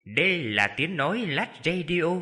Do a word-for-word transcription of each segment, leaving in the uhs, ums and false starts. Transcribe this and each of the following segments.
Đây là tiếng nói Lát Radio.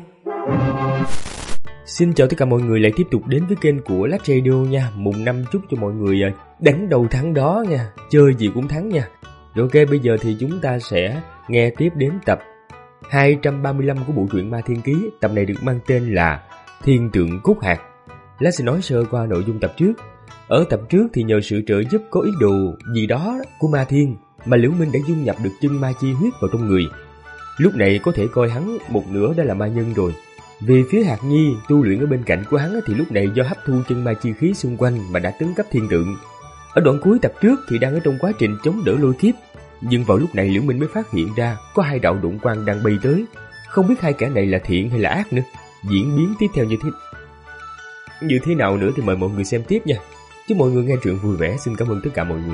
Xin chào tất cả mọi người lại tiếp tục đến với kênh của Lát Radio nha. Mùng năm chúc cho mọi người đánh đầu thắng đó nha, chơi gì cũng thắng nha. Rồi ok, bây giờ thì chúng ta sẽ nghe tiếp đến tập hai trăm ba mươi lăm của bộ truyện Ma Thiên Ký. Tập này được mang tên là Thiên Tượng Cốt Hạt. Lát sẽ nói sơ qua nội dung tập trước. Ở tập trước thì nhờ sự trợ giúp có ý đồ gì đó của Ma Thiên mà Liễu Minh đã dung nhập được chân ma chi huyết vào trong người. Lúc này có thể coi hắn một nửa đã là ma nhân rồi. Về phía Hạt Nhi tu luyện ở bên cạnh của hắn thì lúc này do hấp thu chân ma chi khí xung quanh mà đã tấn cấp thiên tượng. Ở đoạn cuối tập trước thì đang ở trong quá trình chống đỡ lôi kiếp, nhưng vào lúc này Liễu Minh mới phát hiện ra có hai đạo độn quang đang bay tới. Không biết hai kẻ này là thiện hay là ác nữa. Diễn biến tiếp theo như thế như thế nào nữa thì mời mọi người xem tiếp nha. Chúc mọi người nghe truyện vui vẻ. Xin cảm ơn tất cả mọi người.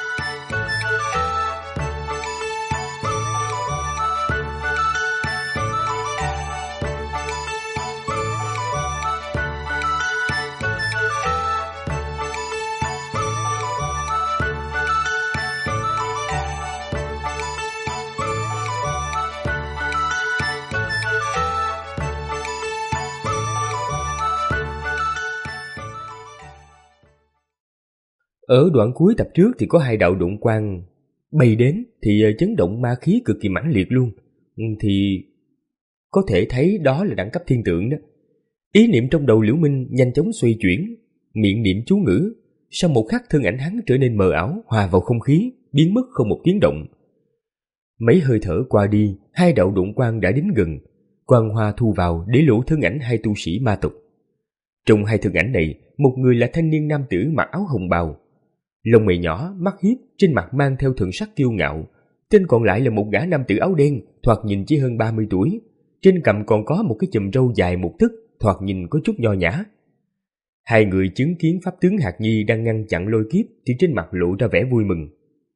Ở đoạn cuối tập trước thì có hai đạo độn quang bay đến thì chấn động ma khí cực kỳ mãnh liệt luôn. Thì có thể thấy đó là đẳng cấp thiên tượng đó. Ý niệm trong đầu Liễu Minh nhanh chóng xoay chuyển, miệng niệm chú ngữ. Sau một khắc thân ảnh hắn trở nên mờ ảo, hòa vào không khí, biến mất không một tiếng động. Mấy hơi thở qua đi, hai đạo độn quang đã đến gần. Quang hoa thu vào để lộ thân ảnh hai tu sĩ ma tộc. Trong hai thân ảnh này, một người là thanh niên nam tử mặc áo hồng bào, lông mày nhỏ, mắt hiếp, trên mặt mang theo thần sắc kiêu ngạo. Tên còn lại là một gã nam tử áo đen, thoạt nhìn chỉ hơn ba mươi tuổi. Trên cằm còn có một cái chùm râu dài một tấc, thoạt nhìn có chút nho nhã. Hai người chứng kiến pháp tướng Hạt Nhi đang ngăn chặn lôi kiếp thì trên mặt lộ ra vẻ vui mừng.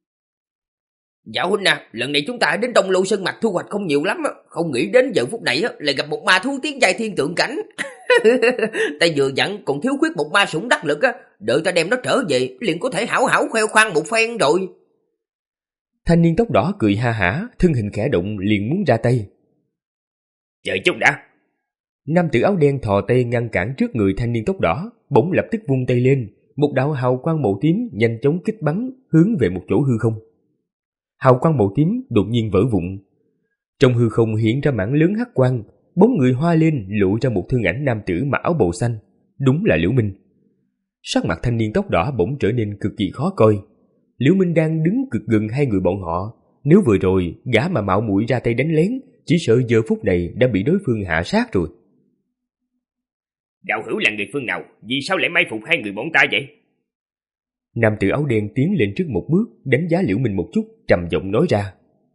Dạ huynh à, lần này chúng ta đến Đông Lưu Sơn Mạch thu hoạch không nhiều lắm, không nghĩ đến giờ phút này lại gặp một ma thú tiến giai thiên tượng cảnh. Ta vừa dặn còn thiếu khuyết một ma sủng đắc lực á, đợi ta đem nó trở về liền có thể hảo hảo khoe khoang một phen rồi. Thanh niên tóc đỏ cười ha hả, thân hình khẽ động liền muốn ra tay. Chờ chút đã. Nam tử áo đen thò tay ngăn cản trước người thanh niên tóc đỏ, bỗng lập tức vung tay lên, một đạo hào quang màu tím nhanh chóng kích bắn hướng về một chỗ hư không. Hào quang màu tím đột nhiên vỡ vụn. Trong hư không hiện ra mảng lớn hắc quang, bóng người hoa lên lộ ra một thân ảnh nam tử mặc áo bào xanh, đúng là Liễu Minh. Sắc mặt thanh niên tóc đỏ bỗng trở nên cực kỳ khó coi. Liễu Minh đang đứng cực gần hai người bọn họ, nếu vừa rồi gã mà mạo muội ra tay đánh lén, chỉ sợ giờ phút này đã bị đối phương hạ sát rồi. Đạo hữu là người phương nào? Vì sao lại mai phục hai người bọn ta vậy? Nam tử áo đen tiến lên trước một bước, đánh giá Liễu Minh một chút, trầm giọng nói ra.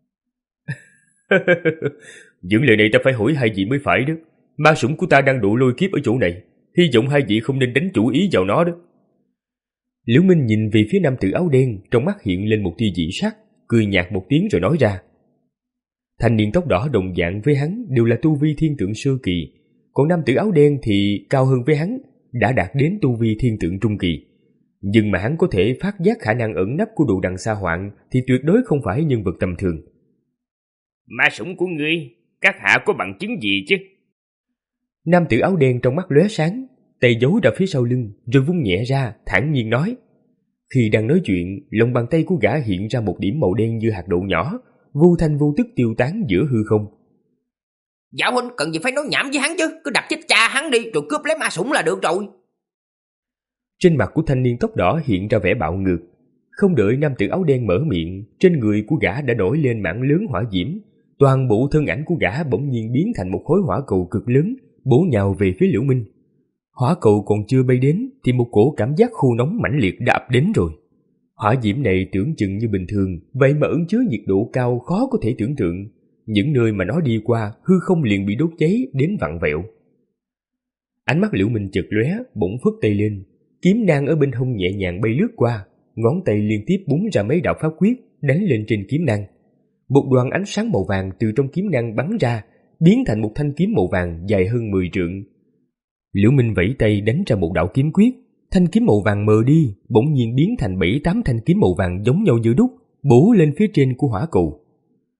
Những lời này ta phải hỏi hai vị mới phải đó. Ma sủng của ta đang độ lôi kiếp ở chỗ này, hy vọng hai vị không nên đánh chủ ý vào nó đó. Liễu Minh nhìn về phía nam tử áo đen, trong mắt hiện lên một tia dị sắc, cười nhạt một tiếng rồi nói ra. Thanh niên tóc đỏ đồng dạng với hắn đều là tu vi thiên tượng sơ kỳ, còn nam tử áo đen thì cao hơn với hắn, đã đạt đến tu vi thiên tượng trung kỳ. Nhưng mà hắn có thể phát giác khả năng ẩn nấp của đồ đằng xa hoạn thì tuyệt đối không phải nhân vật tầm thường. Ma sủng của ngươi, các hạ có bằng chứng gì chứ? Nam tử áo đen trong mắt lóe sáng, tay giấu ra phía sau lưng rồi vung nhẹ ra, thản nhiên nói. Khi đang nói chuyện, lòng bàn tay của gã hiện ra một điểm màu đen như hạt đậu nhỏ, vô thanh vô tức tiêu tán giữa hư không. Dạ huynh cần gì phải nói nhảm với hắn chứ, cứ đặt chết cha hắn đi rồi cướp lấy ma sủng là được rồi. Trên mặt của thanh niên tóc đỏ hiện ra vẻ bạo ngược. Không đợi nam tử áo đen mở miệng, trên người của gã đã nổi lên mảng lớn hỏa diễm. Toàn bộ thân ảnh của gã bỗng nhiên biến thành một khối hỏa cầu cực lớn, bổ nhào về phía Liễu Minh. Hỏa cầu còn chưa bay đến thì một cổ cảm giác khô nóng mãnh liệt đã ập đến rồi. Hỏa diễm này tưởng chừng như bình thường, vậy mà ẩn chứa nhiệt độ cao khó có thể tưởng tượng. Những nơi mà nó đi qua, hư không liền bị đốt cháy đến vặn vẹo. Ánh mắt Liễu Minh chợt lóe, bỗng phất tay lên, kiếm nang ở bên hông nhẹ nhàng bay lướt qua, ngón tay liên tiếp búng ra mấy đạo pháp quyết đánh lên trên kiếm nang. Một đoàn ánh sáng màu vàng từ trong kiếm nang bắn ra, biến thành một thanh kiếm màu vàng dài hơn mười trượng. Liễu Minh vẫy tay đánh ra một đạo kiếm quyết, thanh kiếm màu vàng mờ đi, bỗng nhiên biến thành bảy tám thanh kiếm màu vàng giống nhau như đúc, bổ lên phía trên của hỏa cầu.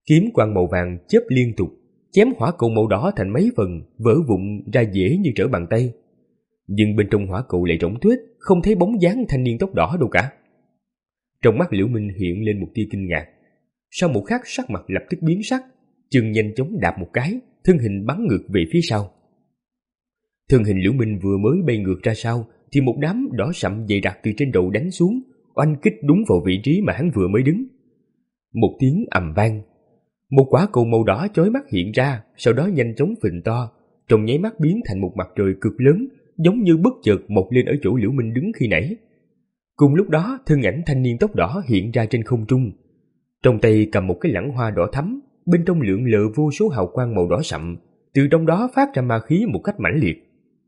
Kiếm quang màu vàng chớp liên tục, chém hỏa cầu màu đỏ thành mấy phần, vỡ vụn ra dễ như trở bàn tay. Nhưng bên trong hỏa cầu lại rỗng tuếch, không thấy bóng dáng thanh niên tóc đỏ đâu cả. Trong mắt Liễu Minh hiện lên một tia kinh ngạc. Sau một khắc sắc mặt lập tức biến sắc, chân nhanh chóng đạp một cái, thân hình bắn ngược về phía sau. Thân hình Liễu Minh vừa mới bay ngược ra sau, thì một đám đỏ sậm dày đặc từ trên đầu đánh xuống, oanh kích đúng vào vị trí mà hắn vừa mới đứng. Một tiếng ầm vang, một quả cầu màu đỏ chói mắt hiện ra, sau đó nhanh chóng phình to, trong nháy mắt biến thành một mặt trời cực lớn, giống như bất chợt mọc lên ở chỗ Liễu Minh đứng khi nãy. Cùng lúc đó, thân ảnh thanh niên tóc đỏ hiện ra trên không trung, trong tay cầm một cái lẵng hoa đỏ thắm, bên trong lượn lờ vô số hào quang màu đỏ sậm, từ trong đó phát ra ma khí một cách mãnh liệt.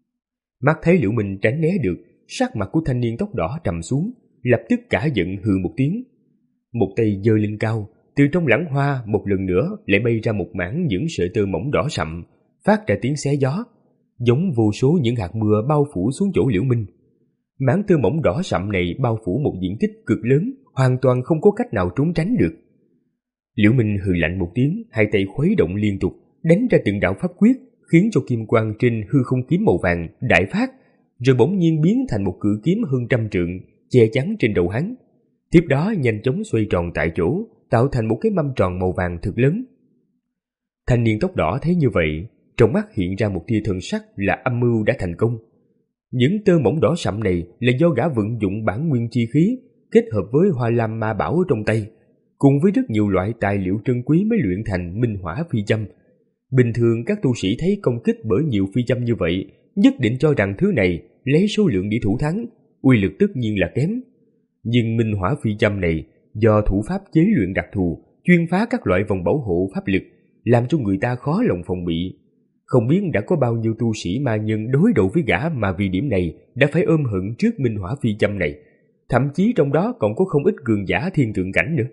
Mắt thấy Liễu Minh tránh né được, sắc mặt của thanh niên tóc đỏ trầm xuống, lập tức cả giận hừ một tiếng. Một tay giơ lên cao, từ trong lẵng hoa một lần nữa lại bay ra một mảng những sợi tơ mỏng đỏ sậm, phát ra tiếng xé gió, giống vô số những hạt mưa bao phủ xuống chỗ Liễu Minh. Mảng tơ mỏng đỏ sậm này bao phủ một diện tích cực lớn, hoàn toàn không có cách nào trốn tránh được. Liễu Minh hừ lạnh một tiếng, hai tay khuấy động liên tục, đánh ra từng đạo pháp quyết, khiến cho kim quang trên hư không kiếm màu vàng đại phát, rồi bỗng nhiên biến thành một cự kiếm hơn trăm trượng, che chắn trên đầu hắn. Tiếp đó nhanh chóng xoay tròn tại chỗ, tạo thành một cái mâm tròn màu vàng thực lớn. Thanh niên tóc đỏ thấy như vậy, trong mắt hiện ra một tia thần sắc là âm mưu đã thành công. Những tơ mỏng đỏ sậm này là do gã vận dụng bản nguyên chi khí, kết hợp với hoa lam ma bảo ở trong tay, cùng với rất nhiều loại tài liệu trân quý mới luyện thành minh hỏa phi châm. Bình thường các tu sĩ thấy công kích bởi nhiều phi châm như vậy, nhất định cho rằng thứ này lấy số lượng để thủ thắng, uy lực tất nhiên là kém. Nhưng minh hỏa phi châm này do thủ pháp chế luyện đặc thù, chuyên phá các loại vòng bảo hộ pháp lực, làm cho người ta khó lòng phòng bị. Không biết đã có bao nhiêu tu sĩ ma nhân đối đầu với gã mà vì điểm này đã phải ôm hận trước minh hỏa phi châm này. Thậm chí trong đó còn có không ít cường giả thiên tượng cảnh nữa.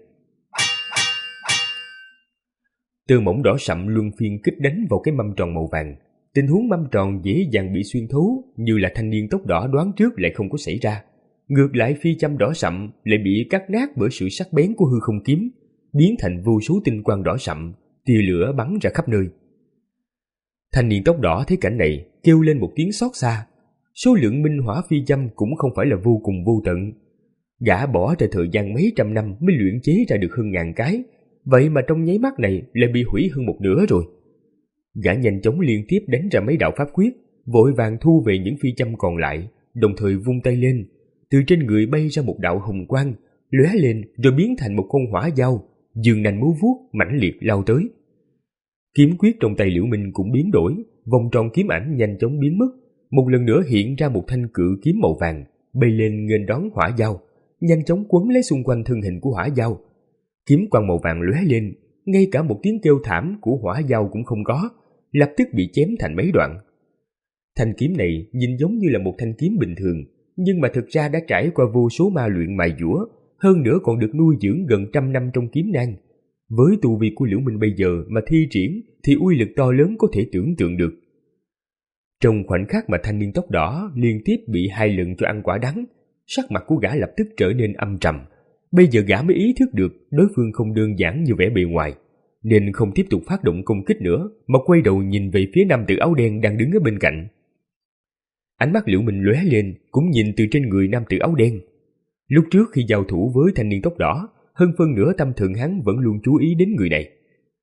Tơ mỏng đỏ sậm luân phiên kích đánh vào cái mâm tròn màu vàng. Tình huống mâm tròn dễ dàng bị xuyên thấu, như là thanh niên tóc đỏ đoán trước lại không có xảy ra. Ngược lại phi châm đỏ sậm lại bị cắt nát bởi sự sắc bén của hư không kiếm, biến thành vô số tinh quang đỏ sậm, tia lửa bắn ra khắp nơi. Thanh niên tóc đỏ thấy cảnh này, kêu lên một tiếng xót xa. Số lượng minh hỏa phi châm cũng không phải là vô cùng vô tận. Gã bỏ ra thời gian mấy trăm năm mới luyện chế ra được hơn ngàn cái, vậy mà trong nháy mắt này lại bị hủy hơn một nửa rồi. Gã nhanh chóng liên tiếp đánh ra mấy đạo pháp quyết, vội vàng thu về những phi châm còn lại, đồng thời vung tay lên, từ trên người bay ra một đạo hồng quang, lóe lên rồi biến thành một con hỏa dao, giương nanh múa vuốt mãnh liệt lao tới. Kiếm quyết trong tay Liễu Minh cũng biến đổi, vòng tròn kiếm ảnh nhanh chóng biến mất, một lần nữa hiện ra một thanh cự kiếm màu vàng, bay lên nghênh đón hỏa dao, nhanh chóng quấn lấy xung quanh thân hình của hỏa dao. Kiếm quang màu vàng lóe lên, ngay cả một tiếng kêu thảm của hỏa dao cũng không có, lập tức bị chém thành mấy đoạn. Thanh kiếm này nhìn giống như là một thanh kiếm bình thường, nhưng mà thực ra đã trải qua vô số ma luyện mài dũa, hơn nữa còn được nuôi dưỡng gần trăm năm trong kiếm nang. Với tu vi của Liễu Minh bây giờ mà thi triển thì uy lực to lớn có thể tưởng tượng được. Trong khoảnh khắc mà thanh niên tóc đỏ liên tiếp bị hai lần cho ăn quả đắng, sắc mặt của gã lập tức trở nên âm trầm. Bây giờ gã mới ý thức được đối phương không đơn giản như vẻ bề ngoài, nên không tiếp tục phát động công kích nữa, mà quay đầu nhìn về phía nam tử áo đen đang đứng ở bên cạnh. Ánh mắt Liễu Minh lóe lên, cũng nhìn từ trên người nam tử áo đen. Lúc trước khi giao thủ với thanh niên tóc đỏ, hơn phân nửa tâm thần hắn vẫn luôn chú ý đến người này.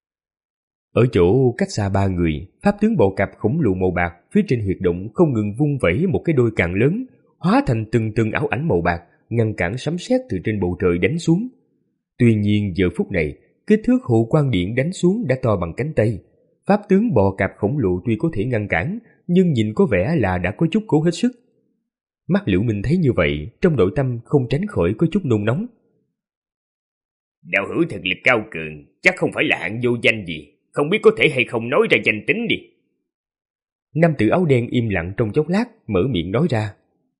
Ở chỗ cách xa ba người, pháp tướng bò cạp khổng lồ màu bạc phía trên huyệt động không ngừng vung vẩy một cái đôi càng lớn, hóa thành từng từng ảo ảnh màu bạc, ngăn cản sấm sét từ trên bầu trời đánh xuống. Tuy nhiên giờ phút này, kích thước hộ quang điện đánh xuống đã to bằng cánh tay. Pháp tướng bò cạp khổng lồ tuy có thể ngăn cản, nhưng nhìn có vẻ là đã có chút cố hết sức. Mắt Liễu Minh thấy như vậy, trong nội tâm không tránh khỏi có chút nôn nóng. Đạo hữu thực lực cao cường, chắc không phải là hạng vô danh gì, không biết có thể hay không nói ra danh tính đi. Nam tử áo đen im lặng trong chốc lát, mở miệng nói ra.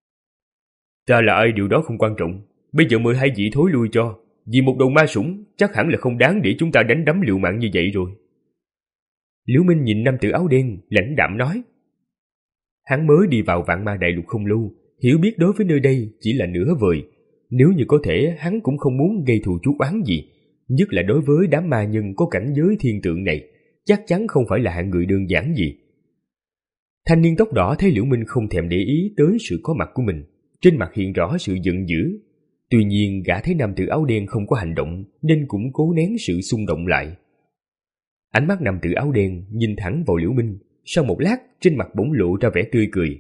Ta là ai điều đó không quan trọng, bây giờ mời hai vị thối lui cho, vì một đầu ma sủng chắc hẳn là không đáng để chúng ta đánh đấm liều mạng như vậy rồi. Liễu Minh nhìn nam tử áo đen, lãnh đạm nói. Hắn mới đi vào Vạn Ma Đại Lục không lâu, hiểu biết đối với nơi đây chỉ là nửa vời. Nếu như có thể, hắn cũng không muốn gây thù chuốc oán gì, nhất là đối với đám ma nhân có cảnh giới thiên tượng này, chắc chắn không phải là hạng người đơn giản gì. Thanh niên tóc đỏ thấy Liễu Minh không thèm để ý tới sự có mặt của mình, trên mặt hiện rõ sự giận dữ. Tuy nhiên gã thấy nam tử áo đen không có hành động nên cũng cố nén sự xung động lại. Ánh mắt nam tử áo đen nhìn thẳng vào Liễu Minh, sau một lát trên mặt bỗng lộ ra vẻ tươi cười.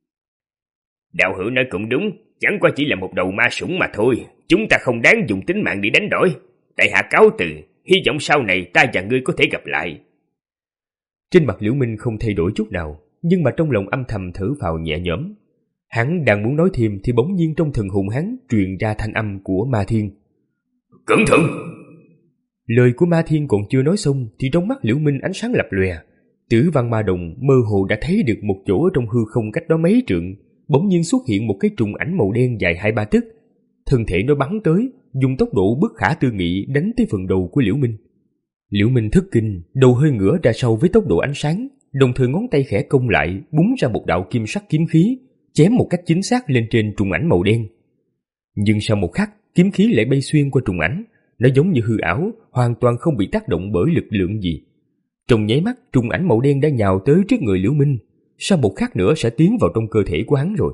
Đạo hữu nói cũng đúng, chẳng qua chỉ là một đầu ma sủng mà thôi, chúng ta không đáng dùng tính mạng để đánh đổi. Tại hạ cáo từ, hy vọng sau này ta và ngươi có thể gặp lại. Trên mặt Liễu Minh không thay đổi chút nào, nhưng mà trong lòng âm thầm thở phào nhẹ nhõm. Hắn đang muốn nói thêm thì bỗng nhiên trong thần hồn hắn truyền ra thanh âm của Ma Thiên. Cẩn thận! Lời của Ma Thiên còn chưa nói xong thì trong mắt Liễu Minh ánh sáng lập lòe. Tử Văn Ma Đồng mơ hồ đã thấy được một chỗ ở trong hư không cách đó mấy trượng, bỗng nhiên xuất hiện một cái trùng ảnh màu đen dài hai ba tấc. Thân thể nó bắn tới, dùng tốc độ bất khả tư nghị đánh tới phần đầu của Liễu Minh. Liễu Minh thất kinh, đầu hơi ngửa ra sau với tốc độ ánh sáng, đồng thời ngón tay khẽ cong lại, búng ra một đạo kim sắc kiếm khí, chém một cách chính xác lên trên trùng ảnh màu đen. Nhưng sau một khắc, kiếm khí lại bay xuyên qua trùng ảnh, nó giống như hư ảo, hoàn toàn không bị tác động bởi lực lượng gì. Trong nháy mắt, trùng ảnh màu đen đã nhào tới trước người Liễu Minh, sau một khắc nữa sẽ tiến vào trong cơ thể của hắn rồi.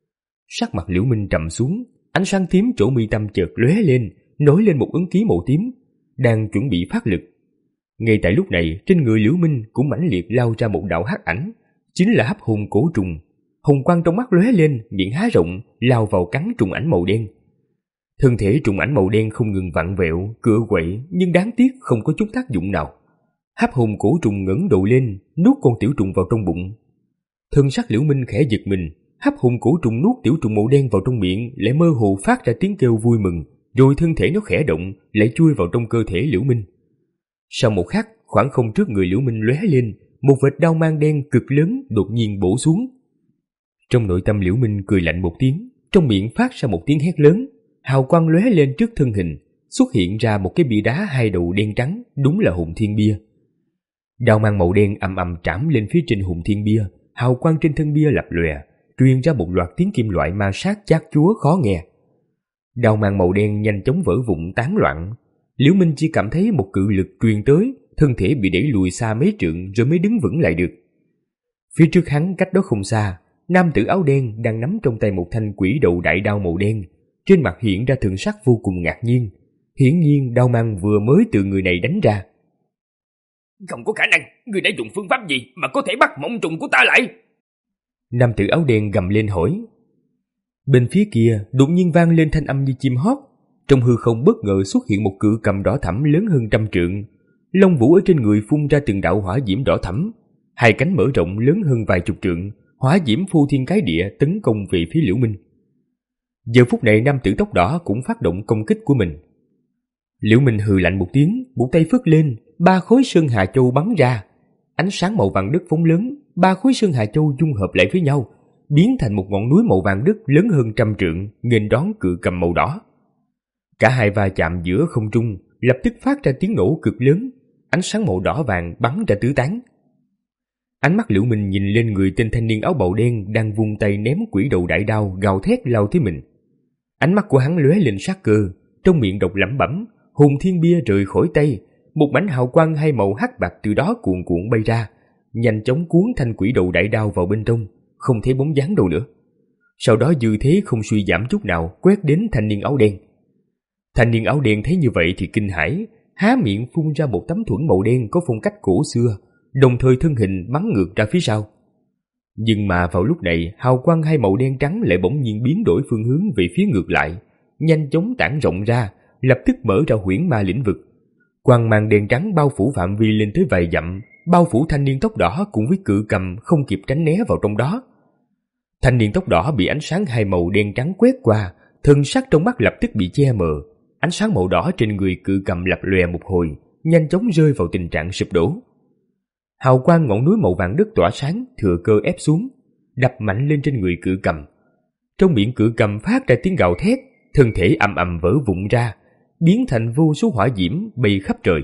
Sắc mặt Liễu Minh trầm xuống, ánh sáng tím chỗ mi tâm chợt lóe lên, nổi lên một ấn ký màu tím, đang chuẩn bị phát lực. Ngay tại lúc này, trên người Liễu Minh cũng mãnh liệt lao ra một đạo hắc ảnh, chính là hấp hồn cổ trùng. Hồng quang trong mắt lóe lên, miệng há rộng, lao vào cắn trùng ảnh màu đen. Thân thể trùng ảnh màu đen không ngừng vặn vẹo, cựa quậy, nhưng đáng tiếc không có chút tác dụng nào. Hấp hồn cổ trùng ngẩng đầu lên, nuốt con tiểu trùng vào trong bụng. Thân sắc Liễu Minh khẽ giật mình, hấp hồn cổ trùng nuốt tiểu trùng màu đen vào trong miệng, lại mơ hồ phát ra tiếng kêu vui mừng, rồi thân thể nó khẽ động, lại chui vào trong cơ thể Liễu Minh. Sau một khắc, khoảng không trước người Liễu Minh lóe lên, một vệt đao mang đen cực lớn đột nhiên bổ xuống. Trong nội tâm Liễu Minh cười lạnh một tiếng, trong miệng phát ra một tiếng hét lớn, hào quang lóe lên trước thân hình, xuất hiện ra một cái bia đá hai đầu đen trắng, đúng là hồn thiên bia. Đao mang màu đen ầm ầm trảm lên phía trên hồn thiên bia, hào quang trên thân bia lập lòe, truyền ra một loạt tiếng kim loại ma sát chát chúa khó nghe. Đao mang màu đen nhanh chóng vỡ vụn tán loạn. Liễu Minh chỉ cảm thấy một cự lực truyền tới, thân thể bị đẩy lùi xa mấy trượng rồi mới đứng vững lại được. Phía trước hắn cách đó không xa, nam tử áo đen đang nắm trong tay một thanh quỷ đầu đại đao màu đen, trên mặt hiện ra thần sắc vô cùng ngạc nhiên. Hiển nhiên đao mang vừa mới từ người này đánh ra. Không có khả năng, ngươi đã dùng phương pháp gì mà có thể bắt mộng trùng của ta lại? Nam tử áo đen gầm lên hỏi. Bên phía kia đột nhiên vang lên thanh âm như chim hót. Trong hư không bất ngờ xuất hiện một cự cầm đỏ thẫm lớn hơn trăm trượng. Lông vũ ở trên người phun ra từng đạo hỏa diễm đỏ thẫm, hai cánh mở rộng lớn hơn vài chục trượng, hỏa diễm phô thiên cái địa tấn công về phía Liễu Minh. Giờ phút này nam tử tóc đỏ cũng phát động công kích của mình. Liễu Minh hừ lạnh một tiếng, một tay phất lên, ba khối sơn hà châu bắn ra. Ánh sáng màu vàng đất phóng lớn, ba khối sơn hà châu dung hợp lại với nhau, biến thành một ngọn núi màu vàng đất lớn hơn trăm trượng, nghênh đón cự cầm màu đỏ. Cả hai va chạm giữa không trung, lập tức phát ra tiếng nổ cực lớn, ánh sáng màu đỏ vàng bắn ra tứ tán. Ánh mắt Liễu Minh nhìn lên người tên thanh niên áo bào đen đang vung tay ném quỷ đầu đại đao gào thét lao tới mình. Ánh mắt của hắn lóe lên sát cơ, trong miệng độc lẩm bẩm, hồn thiên bia rời khỏi tay, một mảnh hào quang hai màu hắc bạc từ đó cuồn cuộn bay ra, nhanh chóng cuốn thanh quỷ đầu đại đao vào bên trong, không thấy bóng dáng đâu nữa. Sau đó dư thế không suy giảm chút nào quét đến thanh niên áo đen. Thanh niên áo đen thấy như vậy thì kinh hãi, há miệng phun ra một tấm thuẫn màu đen có phong cách cổ xưa, đồng thời thân hình bắn ngược ra phía sau. Nhưng mà vào lúc này, hào quang hai màu đen trắng lại bỗng nhiên biến đổi phương hướng về phía ngược lại, nhanh chóng tản rộng ra, lập tức mở ra huyễn ma lĩnh vực. Quang mang đen trắng bao phủ phạm vi lên tới vài dặm, bao phủ thanh niên tóc đỏ cùng với cự cầm không kịp tránh né vào trong đó. Thanh niên tóc đỏ bị ánh sáng hai màu đen trắng quét qua, thân sắc trong mắt lập tức bị che mờ. Ánh sáng màu đỏ trên người cự cầm lập lòe một hồi, nhanh chóng rơi vào tình trạng sụp đổ. Hào quang ngọn núi màu vàng đất tỏa sáng, thừa cơ ép xuống, đập mạnh lên trên người cự cầm. Trong miệng cự cầm phát ra tiếng gào thét, thân thể ầm ầm vỡ vụn ra, biến thành vô số hỏa diễm bay khắp trời.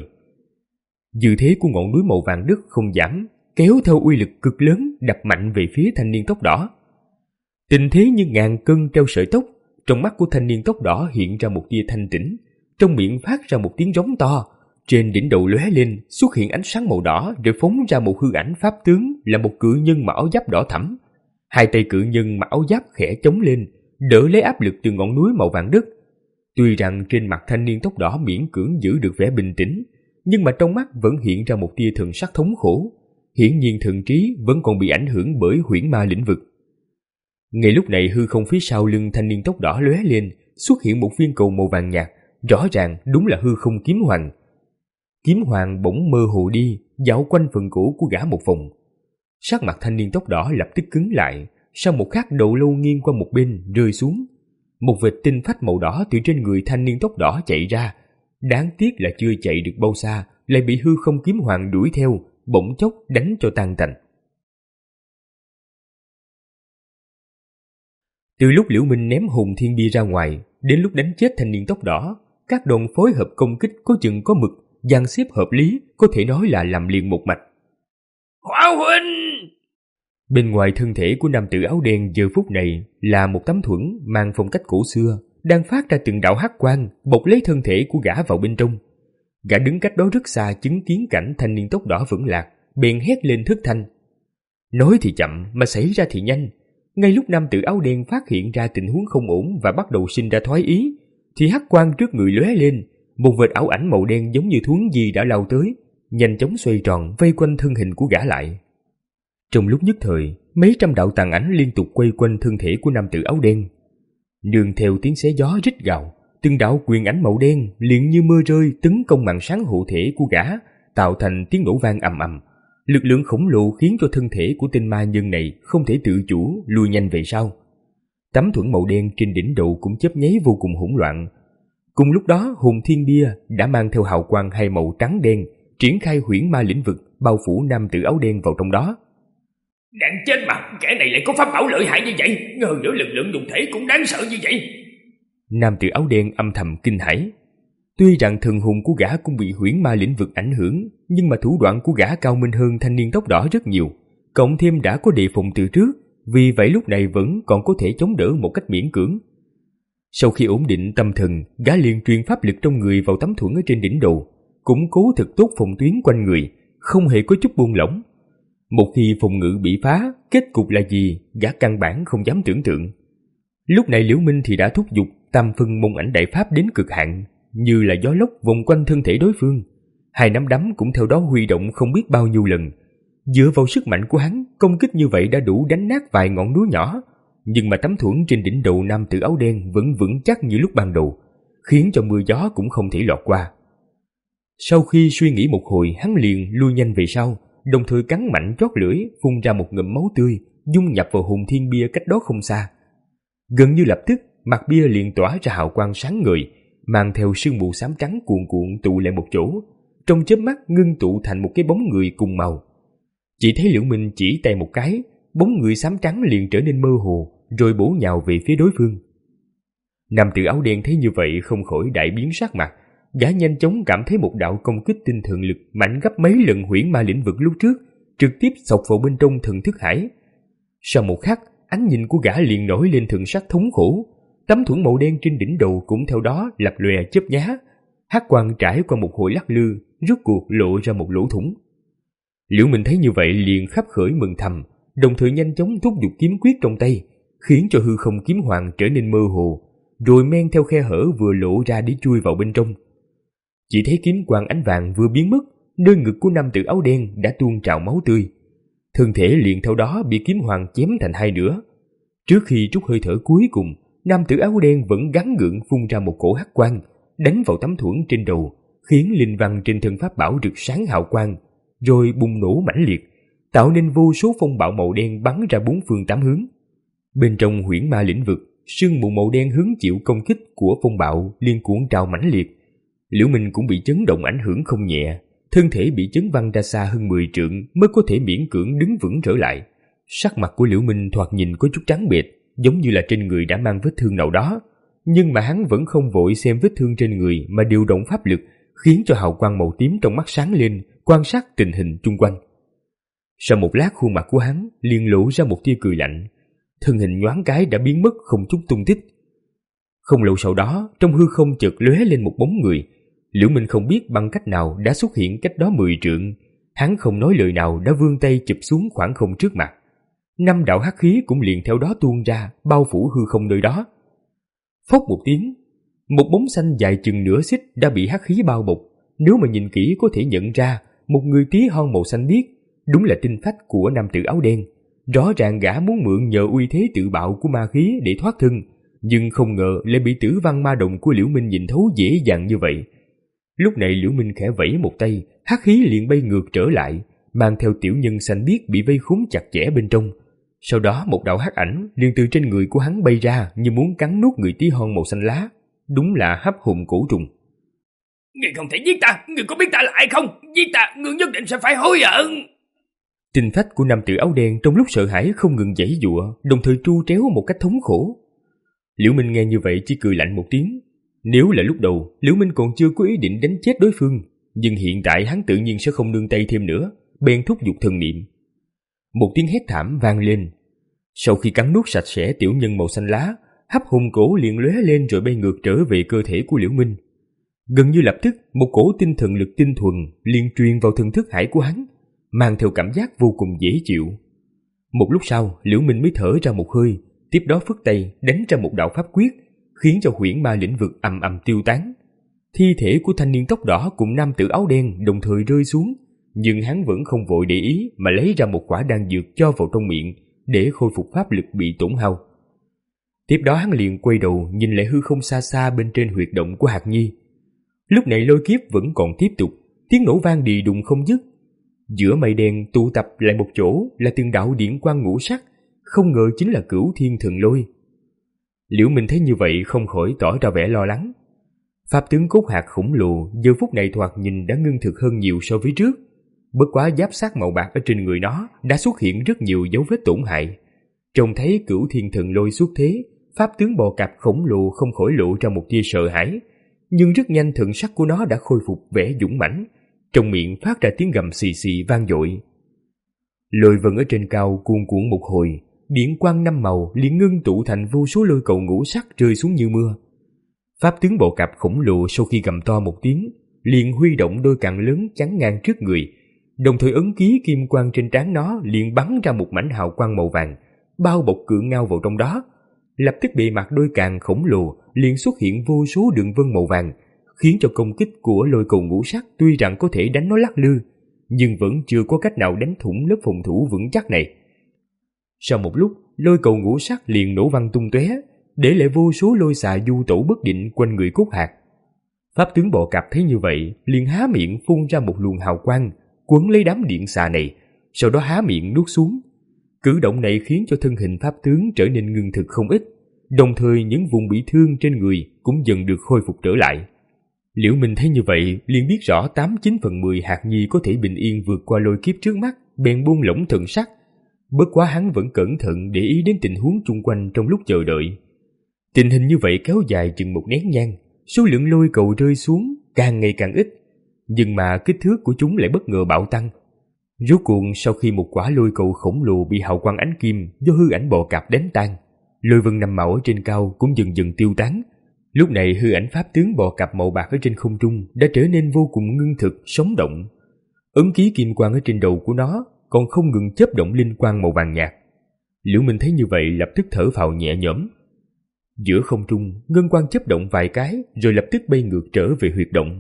Dư thế của ngọn núi màu vàng đất không giảm, kéo theo uy lực cực lớn đập mạnh về phía thanh niên tóc đỏ. Tình thế như ngàn cân treo sợi tóc, trong mắt của thanh niên tóc đỏ hiện ra một tia thanh tĩnh, trong miệng phát ra một tiếng rống to. Trên đỉnh đầu lóe lên xuất hiện ánh sáng màu đỏ, rồi phóng ra một hư ảnh pháp tướng là một cự nhân mặc áo giáp đỏ thẫm. Hai tay cự nhân mặc áo giáp khẽ chống lên, đỡ lấy áp lực từ ngọn núi màu vàng đất. Tuy rằng trên mặt thanh niên tóc đỏ miễn cưỡng giữ được vẻ bình tĩnh, nhưng mà trong mắt vẫn hiện ra một tia thần sắc thống khổ. Hiển nhiên thần trí vẫn còn bị ảnh hưởng bởi huyễn ma lĩnh vực. Ngay lúc này hư không phía sau lưng thanh niên tóc đỏ lóe lên, xuất hiện một viên cầu màu vàng nhạt, rõ ràng đúng là hư không kiếm hoàng. Kiếm hoàng bỗng mơ hồ đi, dạo quanh phần cổ của gã một vòng. Sắc mặt thanh niên tóc đỏ lập tức cứng lại, sau một khắc đầu lâu nghiêng qua một bên rơi xuống. Một vệt tinh phách màu đỏ từ trên người thanh niên tóc đỏ chạy ra, đáng tiếc là chưa chạy được bao xa, lại bị hư không kiếm hoàng đuổi theo, bỗng chốc đánh cho tan tành. Từ lúc Liễu Minh ném hồn thiên bia ra ngoài, đến lúc đánh chết thanh niên tóc đỏ, các đòn phối hợp công kích có chừng có mực, dàn xếp hợp lý, có thể nói là làm liền một mạch. Hỏa huynh! Bên ngoài thân thể của nam tử áo đen giờ phút này là một tấm thuẫn mang phong cách cổ xưa, đang phát ra từng đạo hắc quang, bọc lấy thân thể của gã vào bên trong. Gã đứng cách đó rất xa chứng kiến cảnh thanh niên tóc đỏ vẫn lạc, bèn hét lên thất thanh. Nói thì chậm mà xảy ra thì nhanh. Ngay lúc nam tử áo đen phát hiện ra tình huống không ổn và bắt đầu sinh ra thoái ý, thì hắc quang trước người lóe lên, một vệt ảo ảnh màu đen giống như thuấn di đã lao tới, nhanh chóng xoay tròn vây quanh thân hình của gã lại. Trong lúc nhất thời, mấy trăm đạo tàn ảnh liên tục quay quanh thân thể của nam tử áo đen. Nương theo tiếng xé gió rít gào, từng đạo quyền ảnh màu đen liền như mưa rơi tấn công màn sáng hộ thể của gã, tạo thành tiếng nổ vang ầm ầm. Lực lượng khổng lồ khiến cho thân thể của tên ma nhân này không thể tự chủ lùi nhanh về sau. Tấm thuẫn màu đen trên đỉnh đầu cũng chớp nháy vô cùng hỗn loạn. Cùng lúc đó, hồn thiên bia đã mang theo hào quang hai màu trắng đen, triển khai huyễn ma lĩnh vực, bao phủ nam tử áo đen vào trong đó. Đáng chết mà, kẻ này lại có pháp bảo lợi hại như vậy, hơn nữa lực lượng dụng thể cũng đáng sợ như vậy. Nam tử áo đen âm thầm kinh hãi. Tuy rằng thần hồn của gã cũng bị huyễn ma lĩnh vực ảnh hưởng, nhưng mà thủ đoạn của gã cao minh hơn thanh niên tóc đỏ rất nhiều, cộng thêm đã có đề phòng từ trước, vì vậy lúc này vẫn còn có thể chống đỡ một cách miễn cưỡng. Sau khi ổn định tâm thần, gã liền truyền pháp lực trong người vào tấm thuẫn ở trên đỉnh đầu, củng cố thật tốt phòng tuyến quanh người, không hề có chút buông lỏng. Một khi phòng ngự bị phá, kết cục là gì, gã căn bản không dám tưởng tượng. Lúc này Liễu Minh thì đã thúc giục tam phân môn ảnh đại pháp đến cực hạn, như là gió lốc vòng quanh thân thể đối phương. Hai nắm đấm cũng theo đó huy động không biết bao nhiêu lần. Dựa vào sức mạnh của hắn, công kích như vậy đã đủ đánh nát vài ngọn núi nhỏ, nhưng mà tấm thuẫn trên đỉnh đầu nam tử áo đen vẫn vững chắc như lúc ban đầu, khiến cho mưa gió cũng không thể lọt qua. Sau khi suy nghĩ một hồi, hắn liền lui nhanh về sau, đồng thời cắn mạnh chót lưỡi, phun ra một ngụm máu tươi, dung nhập vào hồn thiên bia cách đó không xa. Gần như lập tức, mặt bia liền tỏa ra hào quang sáng ngời, mang theo sương mù xám trắng cuồn cuộn tụ lại một chỗ, trong chớp mắt ngưng tụ thành một cái bóng người cùng màu. Chỉ thấy Liễu Minh chỉ tay một cái, bóng người xám trắng liền trở nên mơ hồ, rồi bổ nhào về phía đối phương. Nam tử áo đen thấy như vậy không khỏi đại biến sắc mặt, gã nhanh chóng cảm thấy một đạo công kích tinh thần lực mạnh gấp mấy lần huyễn ma lĩnh vực lúc trước, trực tiếp xộc vào bên trong thần thức hải. Sau một khắc, ánh nhìn của gã liền nổi lên thần sắc thống khổ, tấm thuẫn màu đen trên đỉnh đầu cũng theo đó lập lòe chớp nhá, hắc quang trải qua một hồi lắc lư, rốt cuộc lộ ra một lỗ thủng. Liễu Minh thấy như vậy liền khắp khởi mừng thầm, đồng thời nhanh chóng thúc giục kiếm quyết trong tay, khiến cho hư không kiếm hoàng trở nên mơ hồ, rồi men theo khe hở vừa lộ ra để chui vào bên trong. Chỉ thấy kiếm quang ánh vàng vừa biến mất, nơi ngực của nam tử áo đen đã tuôn trào máu tươi. Thân thể liền theo đó bị kiếm hoàng chém thành hai nửa. Trước khi trút hơi thở cuối cùng, nam tử áo đen vẫn gắng gượng phun ra một cổ hắc quang, đánh vào tấm thuẫn trên đầu, khiến linh văn trên thân pháp bảo rực sáng hào quang, rồi bùng nổ mãnh liệt, tạo nên vô số phong bạo màu đen bắn ra bốn phương tám hướng. Bên trong huyễn ma lĩnh vực, sương mù màu đen hứng chịu công kích của phong bạo liên cuộn trào mãnh liệt. Liễu Minh cũng bị chấn động ảnh hưởng không nhẹ, thân thể bị chấn văng ra xa hơn mười trượng mới có thể miễn cưỡng đứng vững trở lại. Sắc mặt của Liễu Minh thoạt nhìn có chút trắng bệch, giống như là trên người đã mang vết thương nào đó, nhưng mà hắn vẫn không vội xem vết thương trên người mà điều động pháp lực, khiến cho hào quang màu tím trong mắt sáng lên, quan sát tình hình chung quanh. Sau một lát, khuôn mặt của hắn liền lộ ra một tia cười lạnh, thân hình nhoáng cái đã biến mất không chút tung tích. Không lâu sau đó, trong hư không chợt lóe lên một bóng người. Liễu Minh không biết bằng cách nào đã xuất hiện cách đó mười trượng. Hắn không nói lời nào đã vươn tay chụp xuống khoảng không trước mặt. Năm đạo hắc khí cũng liền theo đó tuôn ra, bao phủ hư không nơi đó. Phốc một tiếng, một bóng xanh dài chừng nửa xích đã bị hắc khí bao bọc. Nếu mà nhìn kỹ có thể nhận ra một người tí hon màu xanh biếc, đúng là tinh phách của nam tử áo đen. Rõ ràng gã muốn mượn nhờ uy thế tự bạo của ma khí để thoát thân, nhưng không ngờ lại bị tử văn ma động của Liễu Minh nhìn thấu dễ dàng như vậy. Lúc này Liễu Minh khẽ vẫy một tay, hắc khí liền bay ngược trở lại, mang theo tiểu nhân xanh biếc bị vây khốn chặt chẽ bên trong. Sau đó một đạo hắc ảnh liền từ trên người của hắn bay ra như muốn cắn nuốt người tí hon màu xanh lá. Đúng là hấp hồn cổ trùng. Ngươi không thể giết ta, ngươi có biết ta là ai không? Giết ta, ngươi nhất định sẽ phải hối hận. Tinh phách của nam tử áo đen trong lúc sợ hãi không ngừng giãy giụa, đồng thời tru tréo một cách thống khổ. Liễu Minh nghe như vậy chỉ cười lạnh một tiếng. Nếu là lúc đầu, Liễu Minh còn chưa có ý định đánh chết đối phương, nhưng hiện tại hắn tự nhiên sẽ không nương tay thêm nữa, bèn thúc giục thần niệm. Một tiếng hét thảm vang lên. Sau khi cắn nuốt sạch sẽ tiểu nhân màu xanh lá, hấp hồn cổ liền lóe lên rồi bay ngược trở về cơ thể của Liễu Minh. Gần như lập tức, một cổ tinh thần lực tinh thuần liền truyền vào thần thức hải của hắn, mang theo cảm giác vô cùng dễ chịu. Một lúc sau, Liễu Minh mới thở ra một hơi, tiếp đó phất tay đánh ra một đạo pháp quyết, khiến cho huyễn ma lĩnh vực ầm ầm tiêu tán. Thi thể của thanh niên tóc đỏ cùng nam tử áo đen đồng thời rơi xuống, nhưng hắn vẫn không vội để ý mà lấy ra một quả đan dược cho vào trong miệng để khôi phục pháp lực bị tổn hao. Tiếp đó hắn liền quay đầu nhìn lại hư không xa xa bên trên huyệt động của Hạc Nhi. Lúc này lôi kiếp vẫn còn tiếp tục, tiếng nổ vang đi đùng không dứt. Giữa mây đen tụ tập lại một chỗ là từng đạo điện quang ngũ sắc, không ngờ chính là Cửu Thiên Thần Lôi. Liễu Minh thấy như vậy không khỏi tỏ ra vẻ lo lắng. Pháp tướng cốt hạt khổng lồ giờ phút này thoạt nhìn đã ngưng thực hơn nhiều so với trước. Bất quá giáp sát màu bạc ở trên người nó đã xuất hiện rất nhiều dấu vết tổn hại. Trông thấy Cửu Thiên Thần Lôi xuất thế, pháp tướng bò cạp khổng lồ không khỏi lộ ra một tia sợ hãi, nhưng rất nhanh thần sắc của nó đã khôi phục vẻ dũng mãnh, trong miệng phát ra tiếng gầm xì xì vang dội. Lôi vân ở trên cao cuồn cuộn một hồi, điện quang năm màu liền ngưng tụ thành vô số lôi cầu ngũ sắc rơi xuống như mưa. Pháp tướng bò cạp khổng lồ sau khi gầm to một tiếng, liền huy động đôi cẳng lớn chắn ngang trước người, đồng thời ấn ký kim quang trên trán nó liền bắn ra một mảnh hào quang màu vàng, bao bọc cự ngao vào trong đó. Lập tức bề mặt đôi càng khổng lồ liền xuất hiện vô số đường vân màu vàng, khiến cho công kích của lôi cầu ngũ sắc tuy rằng có thể đánh nó lắc lư, nhưng vẫn chưa có cách nào đánh thủng lớp phòng thủ vững chắc này. Sau một lúc, lôi cầu ngũ sắc liền nổ văng tung tóe, để lại vô số lôi xà du tẩu bất định quanh người cốt hạt. Pháp tướng bò cạp thấy như vậy, liền há miệng phun ra một luồng hào quang, quấn lấy đám điện xà này, sau đó há miệng nuốt xuống. Cử động này khiến cho thân hình pháp tướng trở nên ngưng thực không ít, đồng thời những vùng bị thương trên người cũng dần được khôi phục trở lại. Liễu Minh thấy như vậy, liền biết rõ tám chín phần mười Hạc Nhi có thể bình yên vượt qua lôi kiếp trước mắt, bèn buông lỏng thần sắc. Bất quá hắn vẫn cẩn thận để ý đến tình huống chung quanh trong lúc chờ đợi. Tình hình như vậy kéo dài chừng một nén nhang, số lượng lôi cầu rơi xuống càng ngày càng ít, nhưng mà kích thước của chúng lại bất ngờ bạo tăng. Rốt cuộc sau khi một quả lôi cầu khổng lồ bị hào quang ánh kim do hư ảnh bò cạp đánh tan, lôi vân năm màu ở trên cao cũng dần dần tiêu tán. Lúc này hư ảnh pháp tướng bò cạp màu bạc ở trên không trung đã trở nên vô cùng ngưng thực, sống động. Ấn ký kim quang ở trên đầu của nó còn không ngừng chớp động linh quang màu vàng nhạt. Liễu Minh thấy như vậy lập tức thở phào nhẹ nhõm. Giữa không trung, ngân quang chớp động vài cái rồi lập tức bay ngược trở về huyệt động.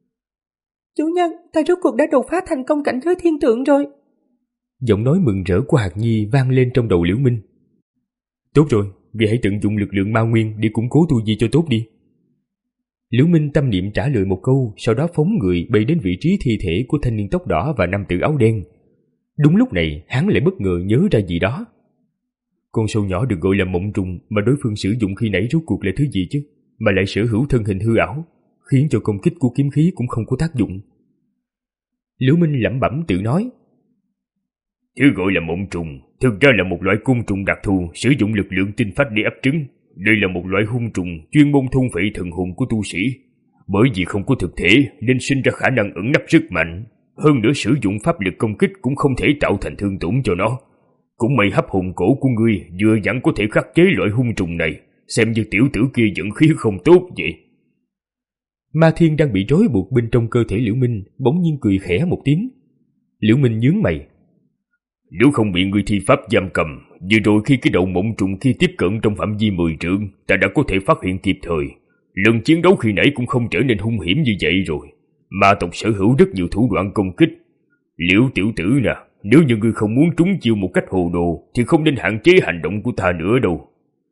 Chủ nhân, ta rốt cuộc đã đột phá thành công cảnh giới thiên tượng rồi. Giọng nói mừng rỡ của Hạc Nhi vang lên trong đầu Liễu Minh. Tốt rồi, vì hãy tận dụng lực lượng ma nguyên để củng cố tu vi cho tốt đi. Liễu Minh tâm niệm trả lời một câu, sau đó phóng người bay đến vị trí thi thể của thanh niên tóc đỏ và nam tử áo đen. Đúng lúc này, hắn lại bất ngờ nhớ ra gì đó. Con sâu nhỏ được gọi là mộng trùng mà đối phương sử dụng khi nãy rốt cuộc là thứ gì chứ, mà lại sở hữu thân hình hư ảo, khiến cho công kích của kiếm khí cũng không có tác dụng. Liễu Minh lẩm bẩm tự nói. Thứ gọi là mộng trùng thực ra là một loại côn trùng đặc thù sử dụng lực lượng tinh phách để ấp trứng. Đây là một loại hung trùng chuyên môn thôn phệ thần hồn của tu sĩ. Bởi vì không có thực thể nên sinh ra khả năng ẩn nấp rất mạnh. Hơn nữa sử dụng pháp lực công kích cũng không thể tạo thành thương tổn cho nó. Cũng may hấp hồn cổ của ngươi vừa dặn có thể khắc chế loại hung trùng này, xem như tiểu tử kia vận khí không tốt vậy. Ma Thiên đang bị trói buộc bên trong cơ thể Liễu Minh bỗng nhiên cười khẽ một tiếng. Liễu Minh nhướng mày. Nếu không bị người thi pháp giam cầm, vừa rồi khi cái đầu mộng trùng kia tiếp cận trong phạm vi mười trượng, ta đã có thể phát hiện kịp thời. Lần chiến đấu khi nãy cũng không trở nên hung hiểm như vậy rồi. Ma tộc sở hữu rất nhiều thủ đoạn công kích. Liễu tiểu tử nè, nếu như ngươi không muốn trúng chiêu một cách hồ đồ thì không nên hạn chế hành động của ta nữa đâu.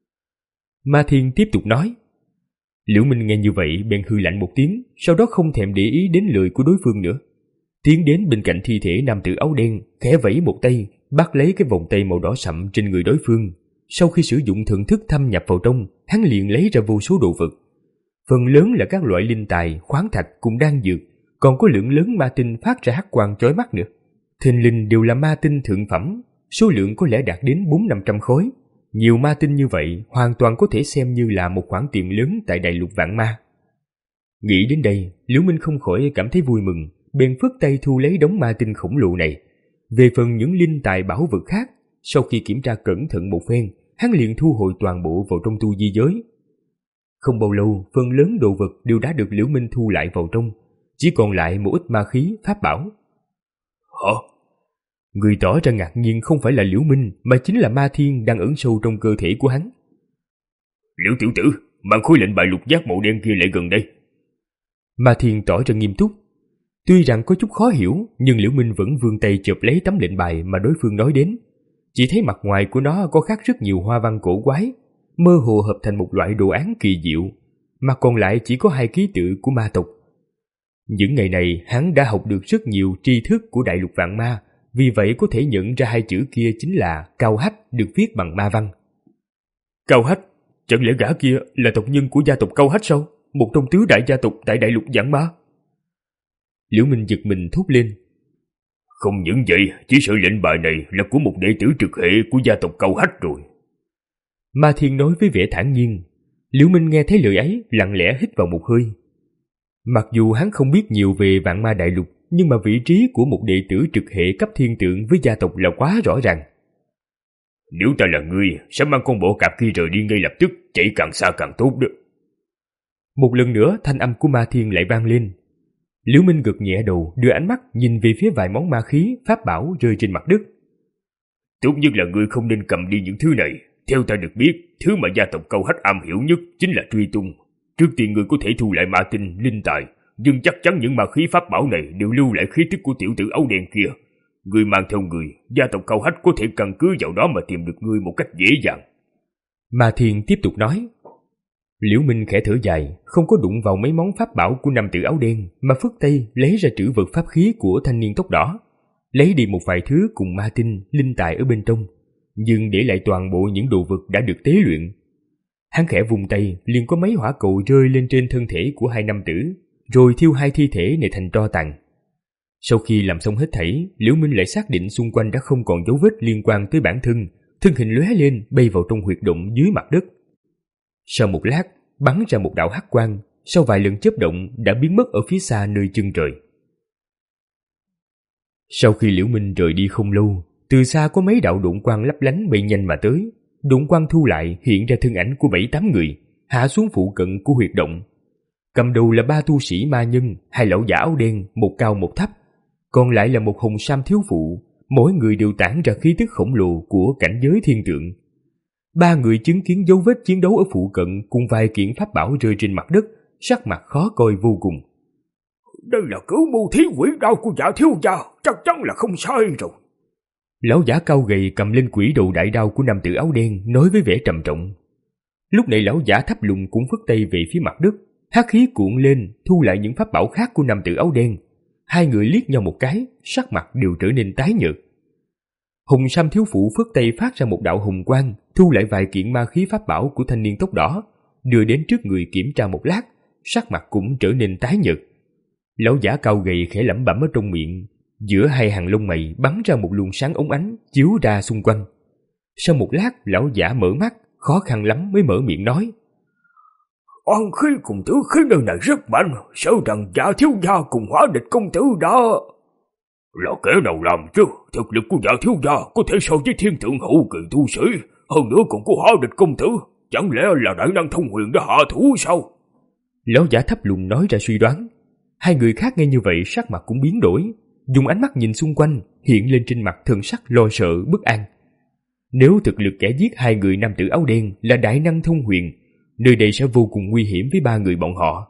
Ma Thiên tiếp tục nói. Liễu Minh nghe như vậy bèn hư lạnh một tiếng, sau đó không thèm để ý đến lời của đối phương nữa. Tiến đến bên cạnh thi thể nam tử áo đen, khẽ vẫy một tay, bắt lấy cái vòng tay màu đỏ sậm trên người đối phương. Sau khi sử dụng thần thức thâm nhập vào trong, hắn liền lấy ra vô số đồ vật. Phần lớn là các loại linh tài, khoáng thạch cùng đan dược, còn có lượng lớn ma tinh phát ra hắc quang chói mắt nữa. Thình lình đều là ma tinh thượng phẩm, số lượng có lẽ đạt đến bốn năm trăm khối. Nhiều ma tinh như vậy hoàn toàn có thể xem như là một khoản tiền lớn tại đại lục vạn ma. Nghĩ đến đây, Liễu Minh không khỏi cảm thấy vui mừng, bèn phất tay thu lấy đống ma tinh khổng lồ này. Về phần những linh tài bảo vật khác, sau khi kiểm tra cẩn thận một phen, hắn liền thu hồi toàn bộ vào trong tu di giới. Không bao lâu, phần lớn đồ vật đều đã được Liễu Minh thu lại vào trong, chỉ còn lại một ít ma khí, pháp bảo. Hả? Người tỏ ra ngạc nhiên không phải là Liễu Minh, mà chính là Ma Thiên đang ẩn sâu trong cơ thể của hắn. Liễu tiểu tử, mang khối lệnh bài lục giác màu đen kia lại gần đây. Ma Thiên tỏ ra nghiêm túc. Tuy rằng có chút khó hiểu, nhưng Liễu Minh vẫn vươn tay chộp lấy tấm lệnh bài mà đối phương nói đến. Chỉ thấy mặt ngoài của nó có khắc rất nhiều hoa văn cổ quái, mơ hồ hợp thành một loại đồ án kỳ diệu, mà còn lại chỉ có hai ký tự của ma tộc. Những ngày này hắn đã học được rất nhiều tri thức của đại lục vạn ma, vì vậy có thể nhận ra hai chữ kia chính là Cao Hách, được viết bằng ma văn. Cao Hách? Chẳng lẽ gã kia là tộc nhân của gia tộc Cao Hách sao? Một trong tứ đại gia tộc tại đại lục vạn ma? Liễu Minh giật mình thốt lên. Không những vậy, chỉ sợ lệnh bài này là của một đệ tử trực hệ của gia tộc Cao Hách rồi. Ma Thiên nói với vẻ thản nhiên. Liễu Minh nghe thấy lời ấy, lặng lẽ hít vào một hơi. Mặc dù hắn không biết nhiều về vạn ma đại lục, nhưng mà vị trí của một đệ tử trực hệ cấp thiên tượng với gia tộc là quá rõ ràng. Nếu ta là ngươi, sẽ mang con bộ cạp kia rời đi ngay lập tức, chạy càng xa càng tốt đó. Một lần nữa thanh âm của Ma Thiên lại vang lên. Liễu Minh gật nhẹ đầu, đưa ánh mắt nhìn về phía vài món ma khí, pháp bảo rơi trên mặt đất. Tốt nhất là ngươi không nên cầm đi những thứ này. Theo ta được biết, thứ mà gia tộc Cao Hách am hiểu nhất chính là truy tung. Trước tiên ngươi có thể thu lại ma tinh, linh tài, nhưng chắc chắn những ma khí pháp bảo này đều lưu lại khí tức của tiểu tử áo đen kia. Ngươi mang theo người, gia tộc Cao Hách có thể căn cứ vào đó mà tìm được ngươi một cách dễ dàng. Ma Thiên tiếp tục nói. Liễu Minh khẽ thở dài, không có đụng vào mấy món pháp bảo của nam tử áo đen, mà phất tay lấy ra trữ vật pháp khí của thanh niên tóc đỏ, lấy đi một vài thứ cùng ma tinh, linh tài ở bên trong, nhưng để lại toàn bộ những đồ vật đã được tế luyện. Hắn khẽ vùng tay, liền có mấy hỏa cầu rơi lên trên thân thể của hai nam tử, rồi thiêu hai thi thể này thành tro tàn. Sau khi làm xong hết thảy, Liễu Minh lại xác định xung quanh đã không còn dấu vết liên quan tới bản thân, thân hình lóe lên bay vào trong huyệt động dưới mặt đất. Sau một lát, bắn ra một đạo hắc quang, sau vài lần chớp động đã biến mất ở phía xa nơi chân trời. Sau khi Liễu Minh rời đi không lâu, từ xa có mấy đạo độn quang lấp lánh bay nhanh mà tới. Độn quang thu lại hiện ra thân ảnh của bảy tám người, hạ xuống phụ cận của huyệt động. Cầm đầu là ba tu sĩ ma nhân, hai lão giả áo đen, một cao một thấp, còn lại là một hồng sam thiếu phụ, mỗi người đều tản ra khí tức khổng lồ của cảnh giới thiên tượng. Ba người chứng kiến dấu vết chiến đấu ở phụ cận cùng vài kiện pháp bảo rơi trên mặt đất, sắc mặt khó coi vô cùng. Đây là cửu mưu thí quỷ đao của Dạ thiếu gia, chắc chắn là không sai rồi. Lão giả cao gầy cầm lên quỷ đầu đại đao của nam tử áo đen, nói với vẻ trầm trọng. Lúc này lão giả thấp lùng cũng phất tay về phía mặt đất, hắc khí cuộn lên thu lại những pháp bảo khác của nam tử áo đen. Hai người liếc nhau một cái, sắc mặt đều trở nên tái nhợt. Hồng sam thiếu phụ phất tay phát ra một đạo hồng quang, thu lại vài kiện ma khí pháp bảo của thanh niên tóc đỏ, đưa đến trước người kiểm tra một lát, sắc mặt cũng trở nên tái nhợt. Lão giả cao gầy khẽ lẩm bẩm ở trong miệng, giữa hai hàng lông mày bắn ra một luồng sáng óng ánh chiếu ra xung quanh. Sau một lát, lão giả mở mắt, khó khăn lắm mới mở miệng nói: Oan khí cùng tử khí nơi này rất mạnh, sợ rằng Dạ thiếu gia cùng Hỏa Địch công tử đó là kẻ nào làm chứ? Thực lực của Dạ thiếu gia có thể so với thiên tượng hậu kỳ tu sĩ, hơn nữa còn có Hỏa Địch công tử, chẳng lẽ là đại năng thông huyền đã hạ thủ sao? Lão giả thấp lùng nói ra suy đoán. Hai người khác nghe như vậy sắc mặt cũng biến đổi, dùng ánh mắt nhìn xung quanh, hiện lên trên mặt thần sắc lo sợ bất an. Nếu thực lực kẻ giết hai người nam tử áo đen là đại năng thông huyền, nơi đây sẽ vô cùng nguy hiểm với ba người bọn họ.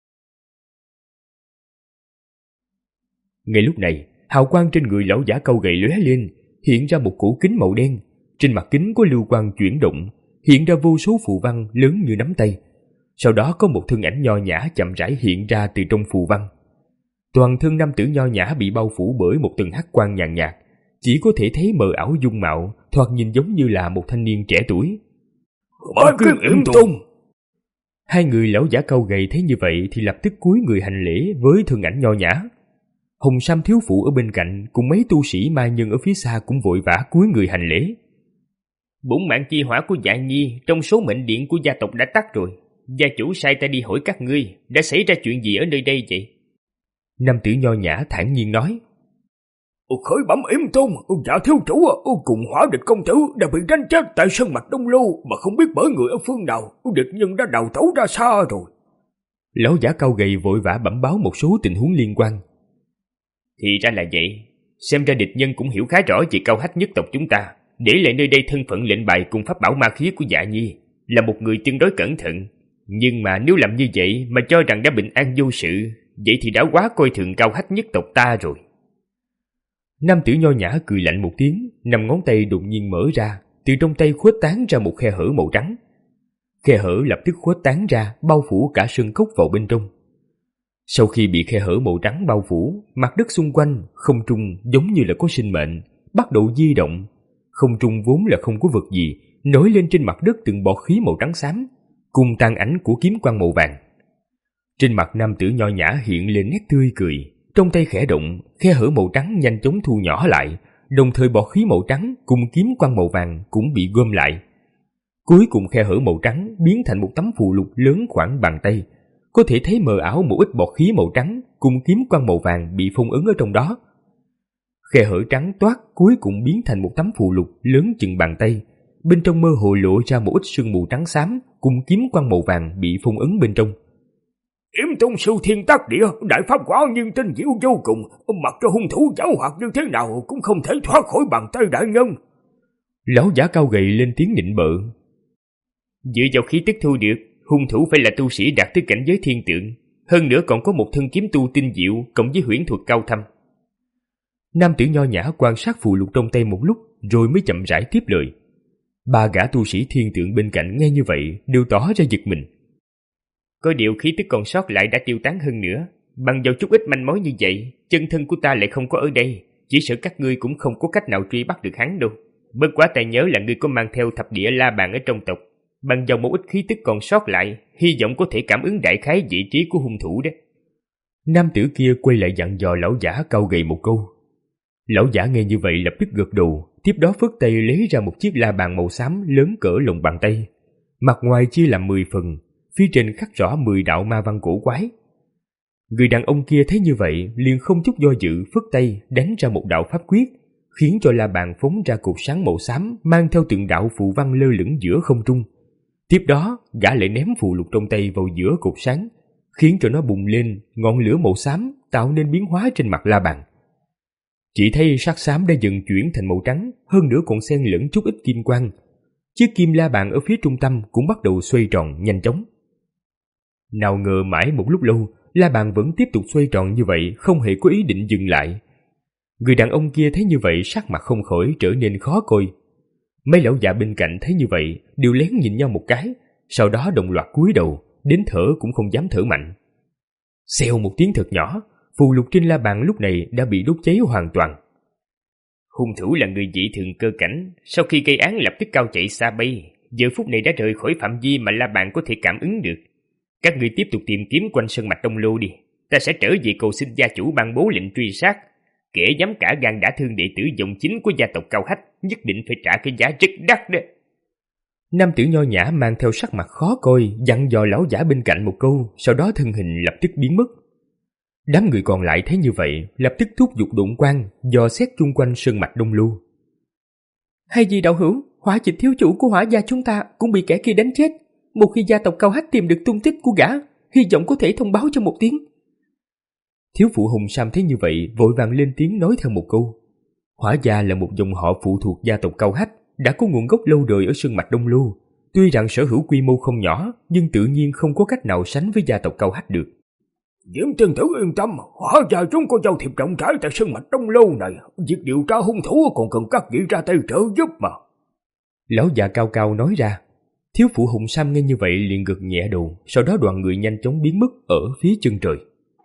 Ngay lúc này, hào quang trên người lão giả cau gầy lóe lên, hiện ra một cổ kính màu đen. Trên mặt kính có lưu quang chuyển động, hiện ra vô số phù văn lớn như nắm tay. Sau đó có một thân ảnh nho nhã chậm rãi hiện ra từ trong phù văn. Toàn thân nam tử nho nhã bị bao phủ bởi một tầng hắc quang nhàn nhạt, chỉ có thể thấy mờ ảo dung mạo, thoạt nhìn giống như là một thanh niên trẻ tuổi. Bái kiến Yểm Tông. Hai người lão giả cau gầy thấy như vậy thì lập tức cúi người hành lễ với thân ảnh nho nhã. Hồng Sam thiếu phụ ở bên cạnh cùng mấy tu sĩ ma nhân ở phía xa cũng vội vã cúi người hành lễ. Bổn mạng chi hỏa của Dạ Nhi trong số mệnh điện của gia tộc đã tắt rồi. Gia chủ sai ta đi hỏi các ngươi, đã xảy ra chuyện gì ở nơi đây vậy? Nam tử nho nhã thản nhiên nói. Khởi bẩm Yểm Tông, Dạ thiếu chủ cùng Hỏa Địch công tử đã bị đánh chết tại sơn mạch Đông Lưu, mà không biết bởi người ở phương nào. Địch nhân đã đào tẩu ra xa rồi. Lão giả cau gầy vội vã bẩm báo một số tình huống liên quan. Thì ra là vậy, xem ra địch nhân cũng hiểu khá rõ về Cao Hách nhất tộc chúng ta, để lại nơi đây thân phận lệnh bài cùng pháp bảo ma khí của Dạ Nhi, là một người tương đối cẩn thận. Nhưng mà nếu làm như vậy mà cho rằng đã bình an vô sự, vậy thì đã quá coi thường Cao Hách nhất tộc ta rồi. Nam tử nho nhã cười lạnh một tiếng, năm ngón tay đột nhiên mở ra, từ trong tay khuếch tán ra một khe hở màu trắng. Khe hở lập tức khuếch tán ra, bao phủ cả sân cốc vào bên trong. Sau khi bị khe hở màu trắng bao phủ, mặt đất xung quanh, không trung giống như là có sinh mệnh, bắt đầu di động. Không trung vốn là không có vật gì, nổi lên trên mặt đất từng bọt khí màu trắng xám, cùng tàn ảnh của kiếm quang màu vàng. Trên mặt nam tử nho nhã hiện lên nét tươi cười, trong tay khẽ động, khe hở màu trắng nhanh chóng thu nhỏ lại, đồng thời bọt khí màu trắng cùng kiếm quang màu vàng cũng bị gom lại. Cuối cùng khe hở màu trắng biến thành một tấm phù lục lớn khoảng bàn tay, có thể thấy mờ ảo một ít bọt khí màu trắng cùng kiếm quang màu vàng bị phong ấn ở trong đó. Khe hở trắng toát cuối cùng biến thành một tấm phù lục lớn chừng bàn tay, bên trong mơ hồ lộ ra một ít sương mù trắng xám cùng kiếm quang màu vàng bị phong ấn bên trong. Yểm Tông sư thiên tác địa, đại pháp quả nhiên tinh diệu vô cùng, mặc cho hung thủ giảo hoạt như thế nào cũng không thể thoát khỏi bàn tay đại nhân. Lão giả cao gầy lên tiếng nịnh bợ. Dựa vào khí tức thu được, hung thủ phải là tu sĩ đạt tới cảnh giới thiên tượng, hơn nữa còn có một thân kiếm tu tinh diệu cộng với huyễn thuật cao thâm. Nam tử nho nhã quan sát phù lục trong tay một lúc rồi mới chậm rãi tiếp lời. Ba gã tu sĩ thiên tượng bên cạnh nghe như vậy đều tỏ ra giật mình. Có điều khí tức còn sót lại đã tiêu tán hơn nữa, bằng vào chút ít manh mối như vậy, chân thân của ta lại không có ở đây, chỉ sợ các ngươi cũng không có cách nào truy bắt được hắn đâu. Bất quá ta nhớ là ngươi có mang theo thập địa la bàn ở trong tộc, bằng vào một ít khí tức còn sót lại, hy vọng có thể cảm ứng đại khái vị trí của hung thủ đó. Nam tử kia quay lại dặn dò lão giả cau gầy một câu. Lão giả nghe như vậy lập tức gật đầu, tiếp đó phất tay lấy ra một chiếc la bàn màu xám lớn cỡ lòng bàn tay. Mặt ngoài chia làm mười phần, phía trên khắc rõ mười đạo ma văn cổ quái. Người đàn ông kia thấy như vậy liền không chút do dự phất tay đánh ra một đạo pháp quyết, khiến cho la bàn phóng ra cột sáng màu xám mang theo từng đạo phù văn lơ lửng giữa không trung. Tiếp đó gã lại ném phù lục trong tay vào giữa cột sáng, khiến cho nó bùng lên ngọn lửa màu xám tạo nên biến hóa trên mặt la bàn. Chỉ thấy sắc xám đã dần chuyển thành màu trắng, hơn nữa còn xen lẫn chút ít kim quang. Chiếc kim la bàn ở phía trung tâm cũng bắt đầu xoay tròn nhanh chóng. Nào ngờ mãi một lúc lâu, la bàn vẫn tiếp tục xoay tròn như vậy, không hề có ý định dừng lại. Người đàn ông kia thấy như vậy sắc mặt không khỏi trở nên khó coi. Mấy lão già bên cạnh thấy như vậy đều lén nhìn nhau một cái, sau đó đồng loạt cúi đầu, đến thở cũng không dám thở mạnh. Xèo một tiếng thật nhỏ, phù lục trên la bàn lúc này đã bị đốt cháy hoàn toàn. Hung thủ là người dị thường cơ cảnh, sau khi gây án lập tức cao chạy xa bay, giờ phút này đã rời khỏi phạm vi mà la bàn có thể cảm ứng được. Các ngươi tiếp tục tìm kiếm quanh sơn mạch Đông Lô đi, ta sẽ trở về cầu xin gia chủ ban bố lệnh truy sát. Kẻ dám cả gan đả thương đệ tử dòng chính của gia tộc Cao Hách nhất định phải trả cái giá rất đắt đó. Nam tử nho nhã mang theo sắc mặt khó coi dặn dò lão giả bên cạnh một câu, sau đó thân hình lập tức biến mất. Đám người còn lại thấy như vậy lập tức thúc giục độn quang dò xét chung quanh sơn mạch Đông Lưu. Hay gì đạo hữu, Hỏa Dịch thiếu chủ của Hỏa gia chúng ta cũng bị kẻ kia đánh chết. Một khi gia tộc Cao Hách tìm được tung tích của gã, hy vọng có thể thông báo cho một tiếng. Thiếu phụ Hùng Sam thấy như vậy, vội vàng lên tiếng nói theo một câu. Hỏa gia là một dòng họ phụ thuộc gia tộc Cao Hách, đã có nguồn gốc lâu đời ở sơn mạch Đông Lô. Tuy rằng sở hữu quy mô không nhỏ, nhưng tự nhiên không có cách nào sánh với gia tộc Cao Hách được. Diễm tiên tử yên tâm, Hỏa gia chúng có giao thiệp rộng rãi tại sơn mạch Đông Lô này, việc điều tra hung thủ còn cần các vị ra tay trợ giúp mà. Lão già cao cao nói ra. Thiếu phụ Hùng Sam nghe như vậy liền gật nhẹ đầu, sau đó đoàn người nhanh chóng biến mất ở phía chân trời.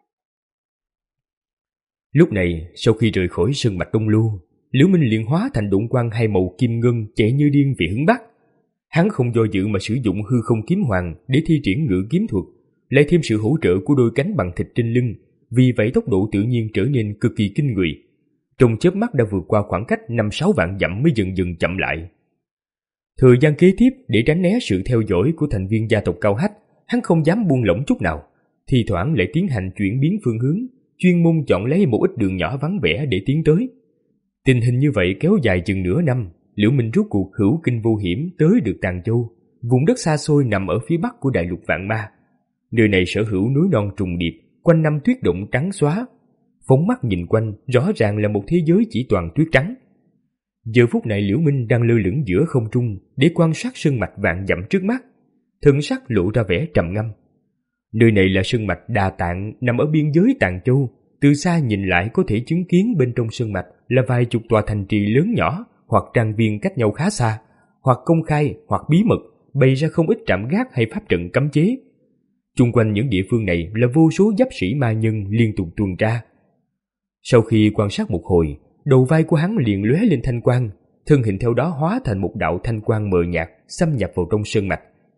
Lúc này, sau khi rời khỏi sơn mạch Đông Lô, Liễu Minh liền hóa thành độn quang hai màu kim ngân chạy như điên về hướng bắc. Hắn không do dự mà sử dụng hư không kiếm hoàng để thi triển ngự kiếm thuật, lại thêm sự hỗ trợ của đôi cánh bằng thịt trên lưng, vì vậy tốc độ tự nhiên trở nên cực kỳ kinh người. Trong chớp mắt đã vượt qua khoảng cách năm sáu vạn dặm mới dần dần chậm lại. Thời gian kế tiếp, để tránh né sự theo dõi của thành viên gia tộc Cao Hách, hắn không dám buông lỏng chút nào, thì thoảng lại tiến hành chuyển biến phương hướng, chuyên môn chọn lấy một ít đường nhỏ vắng vẻ để tiến tới. Tình hình như vậy kéo dài chừng nửa năm, Liễu Minh rốt cuộc hữu kinh vô hiểm tới được Tàng Châu, vùng đất xa xôi nằm ở phía bắc của đại lục Vạn Ma. Nơi này sở hữu núi non trùng điệp, quanh năm tuyết động trắng xóa. Phóng mắt nhìn quanh, rõ ràng là một thế giới chỉ toàn tuyết trắng. Giờ phút này Liễu Minh đang lơ lửng giữa không trung để quan sát sơn mạch vạn dặm trước mắt, thân sắc lộ ra vẻ trầm ngâm. Nơi này là sơn mạch Đà Tạng nằm ở biên giới Tàng Châu, từ xa nhìn lại có thể chứng kiến bên trong sơn mạch là vài chục tòa thành trì lớn nhỏ hoặc trang viên cách nhau khá xa, hoặc công khai hoặc bí mật bày ra không ít trạm gác hay pháp trận cấm chế. Chung quanh những địa phương này là vô số giáp sĩ ma nhân liên tục tuần tra. Sau khi quan sát một hồi, đầu vai của hắn liền lóe lên thanh quang, thân hình theo đó hóa thành một đạo thanh quang mờ nhạt xâm nhập vào trong sơn mạch.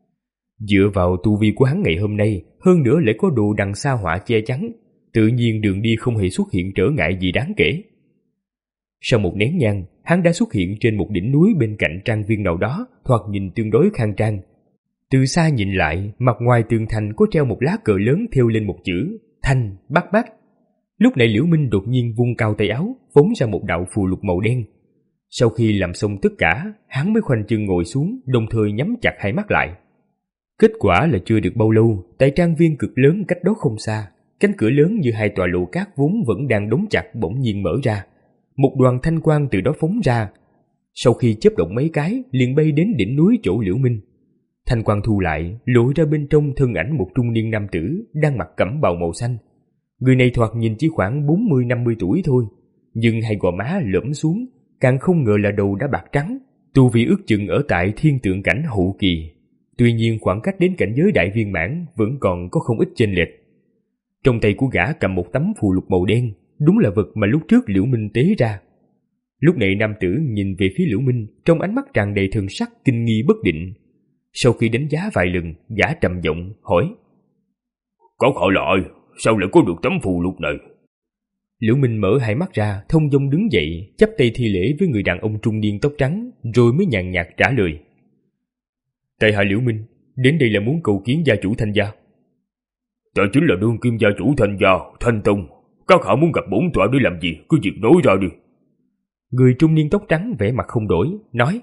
Dựa vào tu vi của hắn ngày hôm nay, hơn nữa lại có đồ đằng sa họa che chắn, tự nhiên đường đi không hề xuất hiện trở ngại gì đáng kể. Sau một nén nhang, hắn đã xuất hiện trên một đỉnh núi bên cạnh trang viên nào đó, thoạt nhìn tương đối khang trang. Từ xa nhìn lại, mặt ngoài tường thành có treo một lá cờ lớn thêu lên một chữ Thanh Bắc Bắc. Lúc này Liễu Minh đột nhiên vung cao tay áo, phóng ra một đạo phù lục màu đen. Sau khi làm xong tất cả, hắn mới khoanh chân ngồi xuống, đồng thời nhắm chặt hai mắt lại. Kết quả là chưa được bao lâu, tại trang viên cực lớn cách đó không xa, cánh cửa lớn như hai tòa lầu cát vốn vẫn đang đóng chặt bỗng nhiên mở ra. Một đoàn thanh quang từ đó phóng ra. Sau khi chớp động mấy cái, liền bay đến đỉnh núi chỗ Liễu Minh. Thanh quang thu lại, lộ ra bên trong thân ảnh một trung niên nam tử đang mặc cẩm bào màu xanh. Người này thoạt nhìn chỉ khoảng bốn mươi năm mươi tuổi thôi, nhưng hai gò má lõm xuống, càng không ngờ là đầu đã bạc trắng. Tu vi ước chừng ở tại thiên tượng cảnh hậu kỳ. Tuy nhiên khoảng cách đến cảnh giới đại viên mãn vẫn còn có không ít chênh lệch. Trong tay của gã cầm một tấm phù lục màu đen, đúng là vật mà lúc trước Liễu Minh tế ra. Lúc này nam tử nhìn về phía Liễu Minh, trong ánh mắt tràn đầy thần sắc kinh nghi bất định. Sau khi đánh giá vài lần, gã trầm giọng hỏi: "Có họ là ai? Sao lại có được tấm phù lục này?" Liễu Minh mở hai mắt ra, thông dong đứng dậy, chắp tay thi lễ với người đàn ông trung niên tóc trắng, rồi mới nhàn nhạt trả lời: "Tại hạ Liễu Minh, đến đây là muốn cầu kiến gia chủ Thanh gia." "Ta chính là đương kim gia chủ Thanh gia, Thanh Tông. Các hạ muốn gặp bổn tọa để làm gì, cứ việc nói ra đi." Người trung niên tóc trắng vẻ mặt không đổi, nói: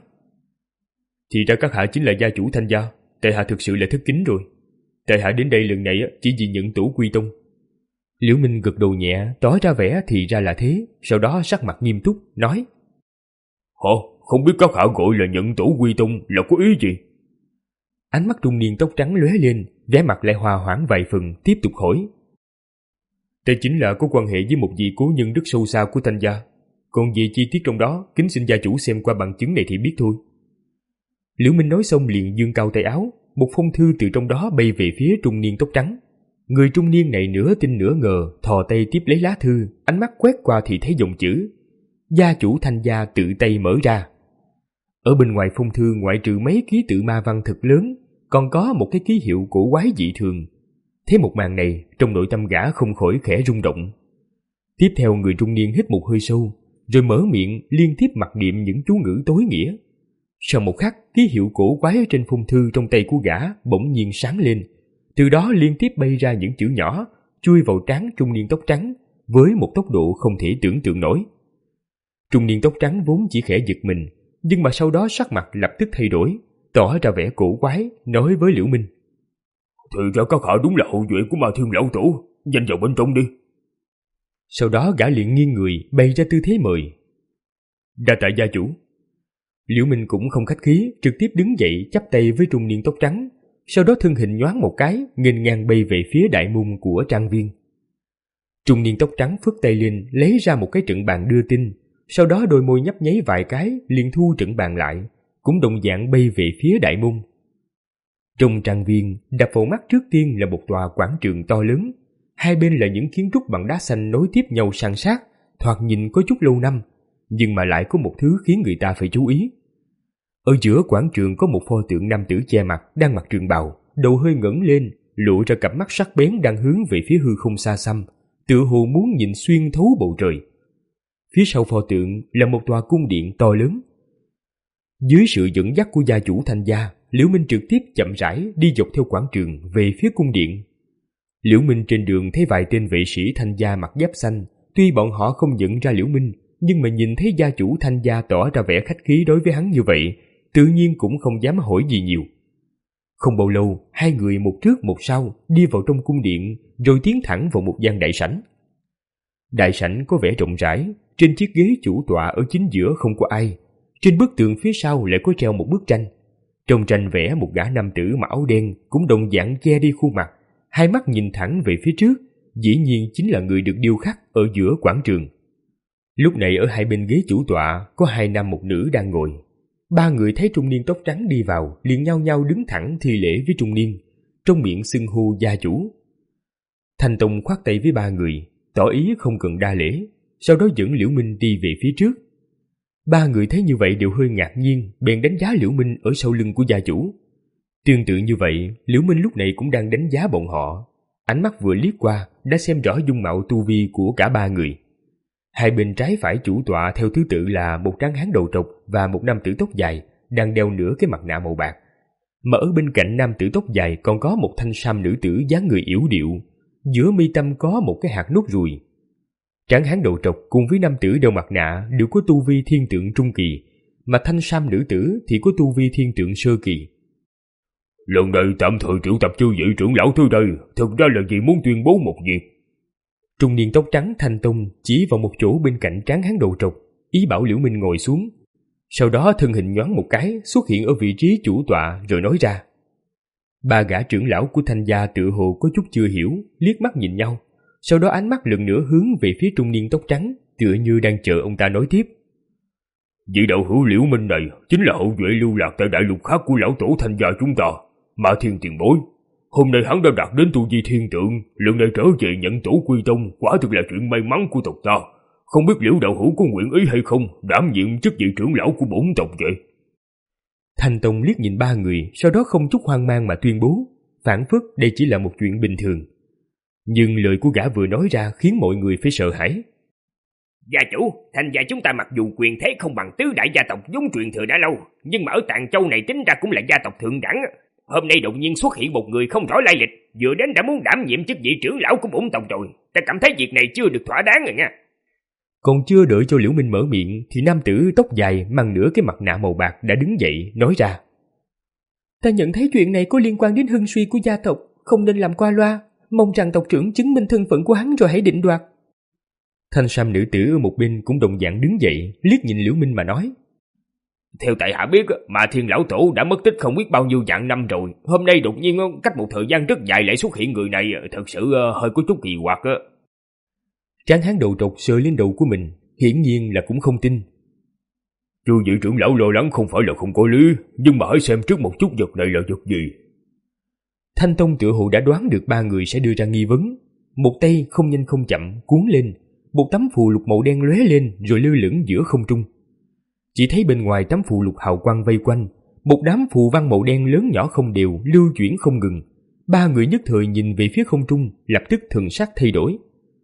"Thì ra các hạ chính là gia chủ Thanh gia, tại hạ thực sự là thất kính rồi. Tại hạ đến đây lần này chỉ vì nhận tổ quy tông." Liễu Minh gật đầu nhẹ, tỏ ra vẻ thì ra là thế, sau đó sắc mặt nghiêm túc, nói: "Hả? Không biết các hạ gọi là nhận tổ quy tông là có ý gì?" Ánh mắt trung niên tóc trắng lóe lên, vẻ mặt lại hòa hoãn vài phần, tiếp tục hỏi: "Ta chính là có quan hệ với một vị cố nhân rất sâu xa của Thanh gia. Còn về chi tiết trong đó, kính xin gia chủ xem qua bằng chứng này thì biết thôi." Liễu Minh nói xong liền giương cao tay áo, một phong thư từ trong đó bay về phía trung niên tóc trắng. Người trung niên này nửa tin nửa ngờ, thò tay tiếp lấy lá thư, ánh mắt quét qua thì thấy dòng chữ gia chủ Thanh gia tự tay mở ra. Ở bên ngoài phong thư, ngoại trừ mấy ký tự ma văn thật lớn, còn có một cái ký hiệu cổ quái dị thường. Thấy một màn này, trong nội tâm gã không khỏi khẽ rung động. Tiếp theo người trung niên hít một hơi sâu, rồi mở miệng liên tiếp mặc niệm những chú ngữ tối nghĩa. Sau một khắc, ký hiệu cổ quái trên phong thư trong tay của gã bỗng nhiên sáng lên, từ đó liên tiếp bay ra những chữ nhỏ, chui vào trán trung niên tóc trắng với một tốc độ không thể tưởng tượng nổi. Trung niên tóc trắng vốn chỉ khẽ giật mình, nhưng mà sau đó sắc mặt lập tức thay đổi, tỏ ra vẻ cổ quái, nói với Liễu Minh. Thì ra các hạ đúng là hậu duệ của Ma Thiên lão tổ, nhanh vào bên trong đi. Sau đó gã liền nghiêng người bày ra tư thế mời. Đa tạ gia chủ. Liễu Minh cũng không khách khí, trực tiếp đứng dậy chắp tay với trung niên tóc trắng, sau đó thân hình nhoáng một cái, nghênh ngang bay về phía đại môn của trang viên. Trung niên tóc trắng phất tay lên, lấy ra một cái trận bàn đưa tin, sau đó đôi môi nhấp nháy vài cái, liền thu trận bàn lại, cũng đồng dạng bay về phía đại môn. Trong trang viên, đập vào mắt trước tiên là một tòa quảng trường to lớn, hai bên là những kiến trúc bằng đá xanh nối tiếp nhau san sát, thoạt nhìn có chút lâu năm, nhưng mà lại có một thứ khiến người ta phải chú ý. Ở giữa quảng trường có một pho tượng nam tử che mặt đang mặc trường bào, đầu hơi ngẩng lên, lộ ra cặp mắt sắc bén đang hướng về phía hư không xa xăm, tựa hồ muốn nhìn xuyên thấu bầu trời. Phía sau pho tượng là một tòa cung điện to lớn. Dưới sự dẫn dắt của gia chủ Thanh gia, Liễu Minh trực tiếp chậm rãi đi dọc theo quảng trường về phía cung điện. Liễu Minh trên đường thấy vài tên vệ sĩ Thanh gia mặc giáp xanh, tuy bọn họ không nhận ra Liễu Minh, nhưng mà nhìn thấy gia chủ Thanh gia tỏ ra vẻ khách khí đối với hắn như vậy, tự nhiên cũng không dám hỏi gì nhiều. Không bao lâu, hai người một trước một sau đi vào trong cung điện, rồi tiến thẳng vào một gian đại sảnh. Đại sảnh có vẻ rộng rãi, trên chiếc ghế chủ tọa ở chính giữa không có ai. Trên bức tường phía sau lại có treo một bức tranh. Trong tranh vẽ một gã nam tử mặc áo đen cũng đồng dạng che đi khuôn mặt, hai mắt nhìn thẳng về phía trước, dĩ nhiên chính là người được điêu khắc ở giữa quảng trường. Lúc này ở hai bên ghế chủ tọa có hai nam một nữ đang ngồi. Ba người thấy trung niên tóc trắng đi vào liền nhao nhao đứng thẳng thi lễ với trung niên, trong miệng xưng hô gia chủ. Thanh Tông khoát tay với ba người, tỏ ý không cần đa lễ, sau đó dẫn Liễu Minh đi về phía trước. Ba người thấy như vậy đều hơi ngạc nhiên, bèn đánh giá Liễu Minh ở sau lưng của gia chủ. Tương tự như vậy, Liễu Minh lúc này cũng đang đánh giá bọn họ, ánh mắt vừa liếc qua đã xem rõ dung mạo tu vi của cả ba người. Hai bên trái phải chủ tọa theo thứ tự là một tráng hán đầu trọc và một nam tử tóc dài đang đeo nửa cái mặt nạ màu bạc, mà ở bên cạnh nam tử tóc dài còn có một thanh sam nữ tử dáng người yểu điệu, giữa mi tâm có một cái hạt nốt ruồi. Tráng hán đầu trọc cùng với nam tử đeo mặt nạ đều có tu vi thiên tượng trung kỳ, mà thanh sam nữ tử thì có tu vi thiên tượng sơ kỳ. Lần này tạm thời triệu tập chư vị trưởng lão tới đây, thực ra là vì muốn tuyên bố một việc. Trung niên tóc trắng Thanh Tông chỉ vào một chỗ bên cạnh tráng hán đầu trọc, ý bảo Liễu Minh ngồi xuống. Sau đó thân hình nhoáng một cái xuất hiện ở vị trí chủ tọa rồi nói ra. Ba gã trưởng lão của Thanh gia tự hồ có chút chưa hiểu, liếc mắt nhìn nhau, sau đó ánh mắt lần nữa hướng về phía trung niên tóc trắng, tựa như đang chờ ông ta nói tiếp. Vị đạo hữu Liễu Minh này chính là hậu duệ lưu lạc tại đại lục khác của lão tổ Thanh gia chúng ta, Ma Thiên tiền bối. Hôm nay hắn đã đạt đến tu vi thiên tượng, lần này trở về nhận tổ quy tông, quả thực là chuyện may mắn của tộc ta. Không biết Liễu đạo hữu có nguyện ý hay không đảm nhiệm chức vị trưởng lão của bổn tộc vậy? Thanh Tông liếc nhìn ba người, sau đó không chút hoang mang mà tuyên bố, phảng phất đây chỉ là một chuyện bình thường. Nhưng lời của gã vừa nói ra khiến mọi người phải sợ hãi. Gia chủ, Thanh gia chúng ta mặc dù quyền thế không bằng tứ đại gia tộc vốn truyền thừa đã lâu, nhưng mà ở Tạng Châu này tính ra cũng là gia tộc thượng đẳng. Hôm nay đột nhiên xuất hiện một người không rõ lai lịch, vừa đến đã muốn đảm nhiệm chức vị trưởng lão của bổn tộc rồi. Ta cảm thấy việc này chưa được thỏa đáng rồi nha. Còn chưa đợi cho Liễu Minh mở miệng thì nam tử tóc dài mang nửa cái mặt nạ màu bạc đã đứng dậy nói ra. Ta nhận thấy chuyện này có liên quan đến hưng suy của gia tộc, không nên làm qua loa, mong rằng tộc trưởng chứng minh thân phận của hắn rồi hãy định đoạt. Thanh sam nữ tử ở một bên cũng đồng dạng đứng dậy, liếc nhìn Liễu Minh mà nói. Theo tại hạ biết, mà Thiên lão tổ đã mất tích không biết bao nhiêu vạn năm rồi. Hôm nay đột nhiên cách một thời gian rất dài lại xuất hiện người này, thật sự hơi có chút kỳ quặc á. Tráng hán đầu trọc sờ lên đầu của mình, hiển nhiên là cũng không tin. Chư vị trưởng lão lo lắng không phải là không có lý, nhưng mà hãy xem trước một chút vật này là vật gì. Thanh Tông tựa hồ đã đoán được ba người sẽ đưa ra nghi vấn, một tay không nhanh không chậm cuốn lên, một tấm phù lục màu đen lóe lên rồi lơ lửng giữa không trung. Chỉ thấy bên ngoài tấm phù lục hào quang vây quanh, một đám phù văn màu đen lớn nhỏ không đều lưu chuyển không ngừng. Ba người nhất thời nhìn về phía không trung, lập tức thần sắc thay đổi.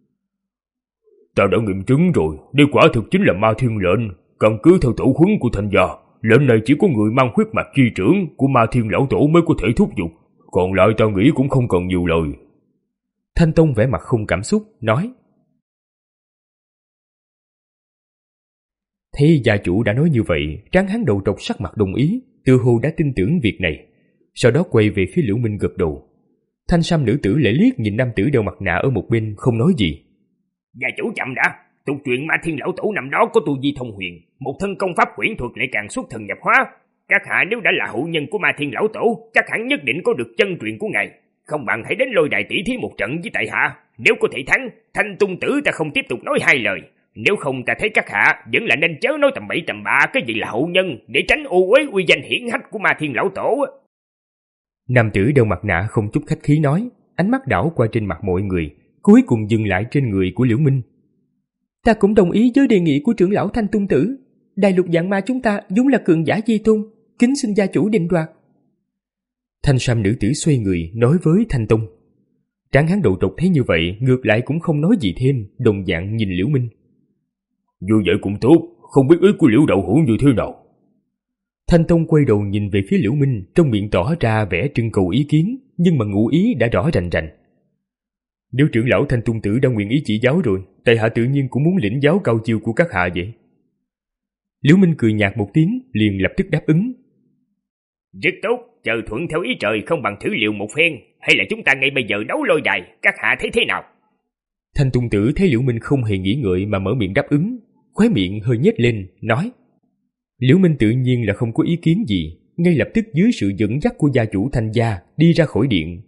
Ta đã nghiệm chứng rồi, đây quả thực chính là Ma Thiên lệnh. Căn cứ theo tổ huấn của Thanh gia, lệnh này chỉ có người mang huyết mạch chi trưởng của Ma Thiên lão tổ mới có thể thúc giục, còn lại ta nghĩ cũng không cần nhiều lời. Thanh Tông vẻ mặt không cảm xúc nói. Thấy gia chủ đã nói như vậy, tráng hán đầu trọc sắc mặt đồng ý, tự hồ đã tin tưởng việc này. Sau đó quay về phía Liễu Minh gật đầu. Thanh sam nữ tử lại liếc nhìn nam tử đeo mặt nạ ở một bên, không nói gì. Gia chủ chậm đã, tục chuyện Ma Thiên lão tổ năm đó có tu vi thông huyền, một thân công pháp quyển thuật lại càng xuất thần nhập hóa. Các hạ nếu đã là hậu nhân của Ma Thiên lão tổ, chắc hẳn nhất định có được chân truyền của ngài. Không bằng hãy đến lôi đài tỷ thí một trận với tại hạ. Nếu có thể thắng, Thanh Tung tử ta không tiếp tục nói hai lời. Nếu không ta thấy các hạ vẫn là nên chớ nói tầm bậy tầm bạ cái gì là hậu nhân, để tránh ô uế uy danh hiển hách của Ma Thiên lão tổ. Nam tử đeo mặt nạ không chút khách khí nói, ánh mắt đảo qua trên mặt mọi người, cuối cùng dừng lại trên người của Liễu Minh. Ta cũng đồng ý với đề nghị của trưởng lão Thanh Tung tử. Đại lục dạng ma chúng ta vốn là cường giả di tôn, kính xin gia chủ định đoạt. Thanh sam nữ tử xoay người nói với Thanh Tông. Tráng hán đầu trọc thấy như vậy, ngược lại cũng không nói gì thêm, đồng dạng nhìn Liễu Minh. Như vậy cũng tốt, không biết ý của Liễu đạo hữu như thế nào. Thanh Tông quay đầu nhìn về phía Liễu Minh, trong miệng tỏ ra vẻ trưng cầu ý kiến, nhưng mà ngụ ý đã rõ rành rành. Nếu trưởng lão Thanh Tung tử đã nguyện ý chỉ giáo rồi, tại hạ tự nhiên cũng muốn lĩnh giáo cao chiêu của các hạ vậy. Liễu Minh cười nhạt một tiếng, liền lập tức đáp ứng. Rất tốt, chờ thuận theo ý trời, không bằng thử liệu một phen, hay là chúng ta ngay bây giờ đấu lôi đài, các hạ thấy thế nào? Thanh Tung tử thấy Liễu Minh không hề nghĩ ngợi mà mở miệng đáp ứng, khóe miệng hơi nhếch lên, nói. Liễu Minh tự nhiên là không có ý kiến gì, ngay lập tức dưới sự dẫn dắt của gia chủ Thanh gia đi ra khỏi điện.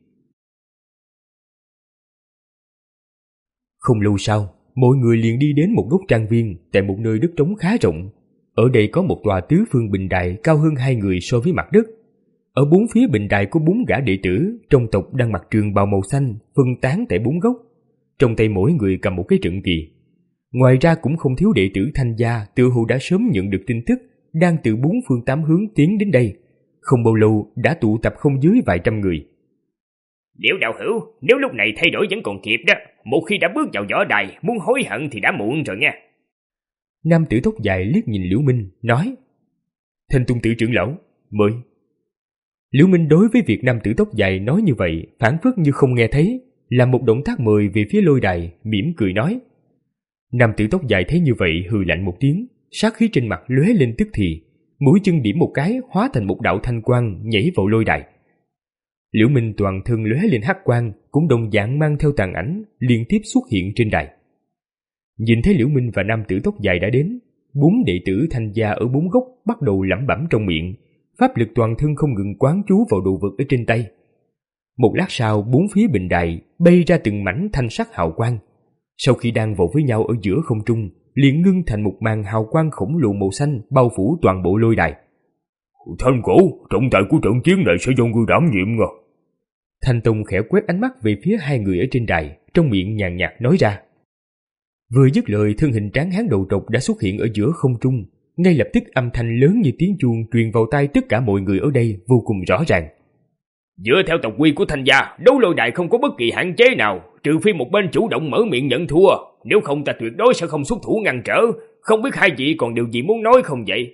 Không lâu sau, mọi người liền đi đến một góc trang viên tại một nơi đất trống khá rộng. Ở đây có một tòa tứ phương bình đài cao hơn hai người so với mặt đất. Ở bốn phía bình đài có bốn gã đệ tử trong tộc đang mặc trường bào màu xanh, phân tán tại bốn góc. Trong tay mỗi người cầm một cái trận kỳ. Ngoài ra cũng không thiếu đệ tử Thanh gia tự hồ đã sớm nhận được tin tức, đang từ bốn phương tám hướng tiến đến đây. Không bao lâu đã tụ tập không dưới vài trăm người. Liễu đạo hữu, nếu lúc này thay đổi vẫn còn kịp đó, một khi đã bước vào võ đài, muốn hối hận thì đã muộn rồi nha. Nam tử tóc dài liếc nhìn Liễu Minh, nói. Thanh Tung tử trưởng lão, mời. Liễu Minh đối với việc nam tử tóc dài nói như vậy, phản phất như không nghe thấy, làm một động tác mời về phía lôi đài, mỉm cười nói. Nam tử tóc dài thấy như vậy hừ lạnh một tiếng, sát khí trên mặt lóe lên tức thì, mũi chân điểm một cái hóa thành một đạo thanh quang nhảy vào lôi đài. Liễu Minh toàn thân lóe lên hắc quang, cũng đồng dạng mang theo tàn ảnh liên tiếp xuất hiện trên đài. Nhìn thấy Liễu Minh và nam tử tóc dài đã đến, bốn đệ tử Thanh gia ở bốn góc bắt đầu lẩm bẩm trong miệng, pháp lực toàn thân không ngừng quán chú vào đồ vật ở trên tay. Một lát sau, bốn phía bình đài bay ra từng mảnh thanh sắc hào quang. Sau khi đang vào với nhau ở giữa không trung, liền ngưng thành một màn hào quang khổng lồ màu xanh bao phủ toàn bộ lôi đài. Thanh cổ, trọng tài của trận chiến này sẽ do ngươi đảm nhiệm ngờ. Thanh Tông khẽ quét ánh mắt về phía hai người ở trên đài, trong miệng nhàn nhạt nói ra. Vừa dứt lời, thân hình tráng hán đầu trọc đã xuất hiện ở giữa không trung, ngay lập tức âm thanh lớn như tiếng chuông truyền vào tai tất cả mọi người ở đây vô cùng rõ ràng. Dựa theo tộc quy của Thanh gia, đấu lôi đài không có bất kỳ hạn chế nào, trừ phi một bên chủ động mở miệng nhận thua, nếu không ta tuyệt đối sẽ không xuất thủ ngăn trở. Không biết hai vị còn điều gì muốn nói không vậy?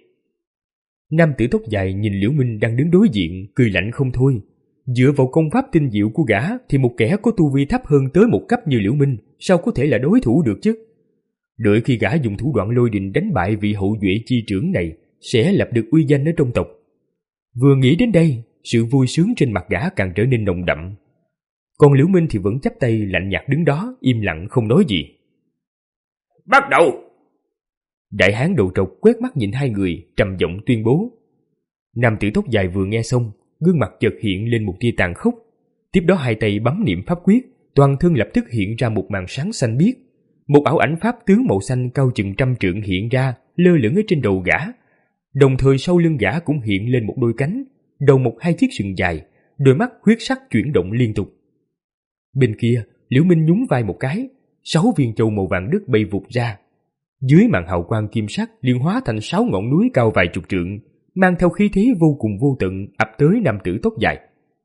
Nam tử tóc dài nhìn Liễu Minh đang đứng đối diện, cười lạnh không thôi. Dựa vào công pháp tinh diệu của gã thì một kẻ có tu vi thấp hơn tới một cấp như Liễu Minh sao có thể là đối thủ được chứ? Đợi khi gã dùng thủ đoạn lôi đình đánh bại vị hậu duệ chi trưởng này, sẽ lập được uy danh ở trong tộc. Vừa nghĩ đến đây, sự vui sướng trên mặt gã càng trở nên nồng đậm. Còn Liễu Minh thì vẫn chắp tay lạnh nhạt đứng đó, im lặng không nói gì. Bắt đầu! Đại hán đầu trọc quét mắt nhìn hai người, trầm giọng tuyên bố. Nam tử tóc dài vừa nghe xong, gương mặt chợt hiện lên một tia tàn khốc. Tiếp đó hai tay bấm niệm pháp quyết, toàn thân lập tức hiện ra một màn sáng xanh biếc. Một ảo ảnh pháp tướng màu xanh cao chừng trăm trượng hiện ra, lơ lửng ở trên đầu gã. Đồng thời sau lưng gã cũng hiện lên một đôi cánh, đầu một hai chiếc sừng dài, đôi mắt huyết sắc chuyển động liên tục. Bên kia, Liễu Minh nhún vai một cái, sáu viên châu màu vàng đất bay vụt ra. Dưới màn hào quang kim sắc liền hóa thành sáu ngọn núi cao vài chục trượng, mang theo khí thế vô cùng vô tận ập tới nam tử tóc dài.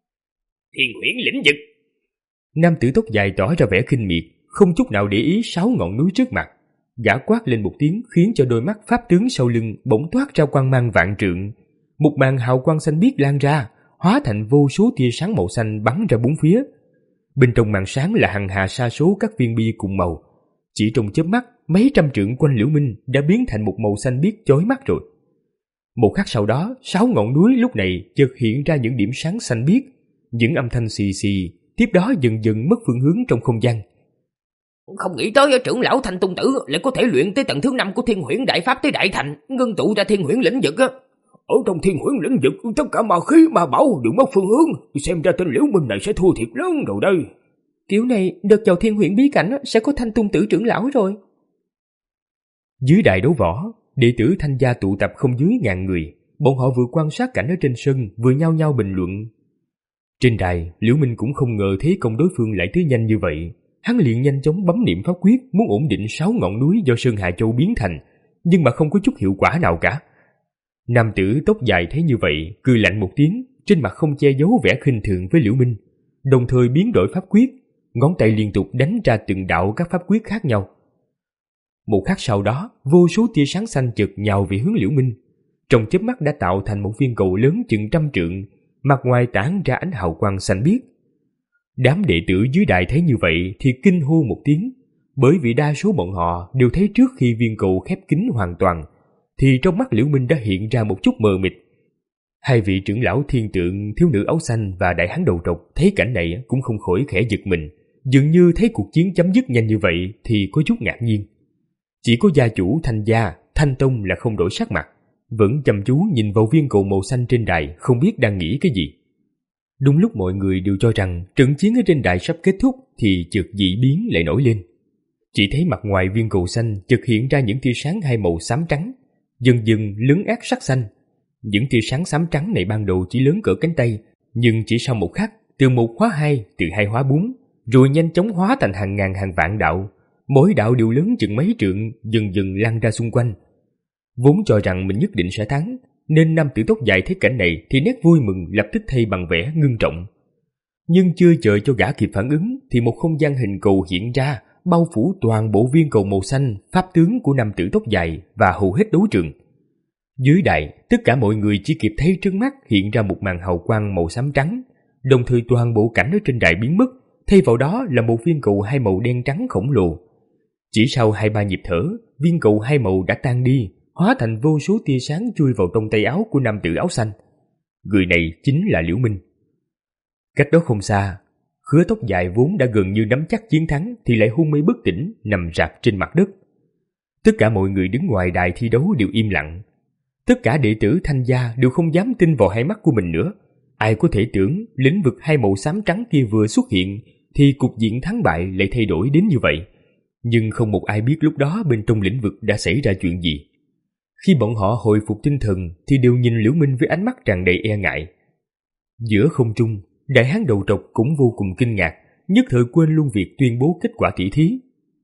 Thiên huyễn lĩnh vực! Nam tử tóc dài tỏ ra vẻ khinh miệt, không chút nào để ý sáu ngọn núi trước mặt. Gã quát lên một tiếng khiến cho đôi mắt pháp tướng sau lưng bỗng toát ra quang mang vạn trượng. Một màn hào quang xanh biếc lan ra, hóa thành vô số tia sáng màu xanh bắn ra bốn phía. Bên trong màn sáng là hằng hà sa số các viên bi cùng màu. Chỉ trong chớp mắt, mấy trăm trượng quanh Liễu Minh đã biến thành một màu xanh biếc chói mắt rồi. Một khắc sau đó, sáu ngọn núi lúc này chợt hiện ra những điểm sáng xanh biếc, những âm thanh xì xì, tiếp đó dần dần mất phương hướng trong không gian. Không nghĩ tới trưởng lão Thanh Tung Tử lại có thể luyện tới tầng thứ năm của Thiên Huyễn Đại Pháp tới Đại Thành, ngưng tụ ra Thiên Huyễn lĩnh vực á. Ở trong Thiên Huyễn lĩnh vực, tất cả ma khí ma bảo đều mất phương hướng, xem ra tên Liễu Minh này sẽ thua thiệt lớn rồi đây. Kiểu này đợt vào Thiên Huyễn bí cảnh sẽ có Thanh Tung Tử trưởng lão rồi. Dưới đại đấu võ, đệ tử Thanh gia tụ tập không dưới ngàn người, bọn họ vừa quan sát cảnh ở trên sân, vừa nhao nhao bình luận. Trên đài, Liễu Minh cũng không ngờ thế công đối phương lại tới nhanh như vậy. Hắn liền nhanh chóng bấm niệm pháp quyết muốn ổn định sáu ngọn núi do Sơn Hà Châu biến thành, nhưng mà không có chút hiệu quả nào cả. Nam tử tóc dài thấy như vậy, cười lạnh một tiếng, trên mặt không che giấu vẻ khinh thường với Liễu Minh, đồng thời biến đổi pháp quyết, ngón tay liên tục đánh ra từng đạo các pháp quyết khác nhau. Một khắc sau đó, vô số tia sáng xanh chợt nhào về hướng Liễu Minh, trong chớp mắt đã tạo thành một viên cầu lớn chừng trăm trượng, mặt ngoài tản ra ánh hào quang xanh biếc. Đám đệ tử dưới đài thấy như vậy thì kinh hô một tiếng, bởi vì đa số bọn họ đều thấy trước khi viên cầu khép kín hoàn toàn, thì trong mắt Liễu Minh đã hiện ra một chút mờ mịt. Hai vị trưởng lão thiên tượng, thiếu nữ áo xanh và đại hán đầu trọc thấy cảnh này cũng không khỏi khẽ giật mình, dường như thấy cuộc chiến chấm dứt nhanh như vậy thì có chút ngạc nhiên. Chỉ có gia chủ Thanh gia, Thanh Tông là không đổi sắc mặt, vẫn chăm chú nhìn vào viên cầu màu xanh trên đài, không biết đang nghĩ cái gì. Đúng lúc mọi người đều cho rằng trận chiến ở trên đài sắp kết thúc thì chợt dị biến lại nổi lên. Chỉ thấy mặt ngoài viên cầu xanh chợt hiện ra những tia sáng hai màu xám trắng, dần dần lấn át sắc xanh. Những tia sáng xám trắng này ban đầu chỉ lớn cỡ cánh tay, nhưng chỉ sau một khắc, từ một hóa hai, từ hai hóa bốn, rồi nhanh chóng hóa thành hàng ngàn hàng vạn đạo. Mỗi đạo đều lớn chừng mấy trượng, dần dần lan ra xung quanh. Vốn cho rằng mình nhất định sẽ thắng, nên nam tử tóc dài thấy cảnh này thì nét vui mừng lập tức thay bằng vẻ ngưng trọng. Nhưng chưa chờ cho gã kịp phản ứng thì một không gian hình cầu hiện ra, bao phủ toàn bộ viên cầu màu xanh, pháp tướng của nam tử tóc dài và hầu hết đấu trường. Dưới đài, tất cả mọi người chỉ kịp thấy trước mắt hiện ra một màn hào quang màu xám trắng, đồng thời toàn bộ cảnh ở trên đài biến mất, thay vào đó là một viên cầu hai màu đen trắng khổng lồ. Chỉ sau hai ba nhịp thở, viên cầu hai màu đã tan đi, hóa thành vô số tia sáng chui vào trong tay áo của nam tử áo xanh. Người này chính là Liễu Minh. Cách đó không xa, Khứa tóc dài vốn đã gần như nắm chắc chiến thắng thì lại hôn mê bất tỉnh, nằm rạp trên mặt đất. Tất cả mọi người đứng ngoài đài thi đấu đều im lặng. Tất cả đệ tử Thanh gia đều không dám tin vào hai mắt của mình nữa. Ai có thể tưởng lĩnh vực hai màu xám trắng kia vừa xuất hiện thì cục diện thắng bại lại thay đổi đến như vậy. Nhưng không một ai biết lúc đó bên trong lĩnh vực đã xảy ra chuyện gì. Khi bọn họ hồi phục tinh thần thì đều nhìn Liễu Minh với ánh mắt tràn đầy e ngại. Giữa không trung, đại hán đầu trọc cũng vô cùng kinh ngạc, nhất thời quên luôn việc tuyên bố kết quả tỷ thí.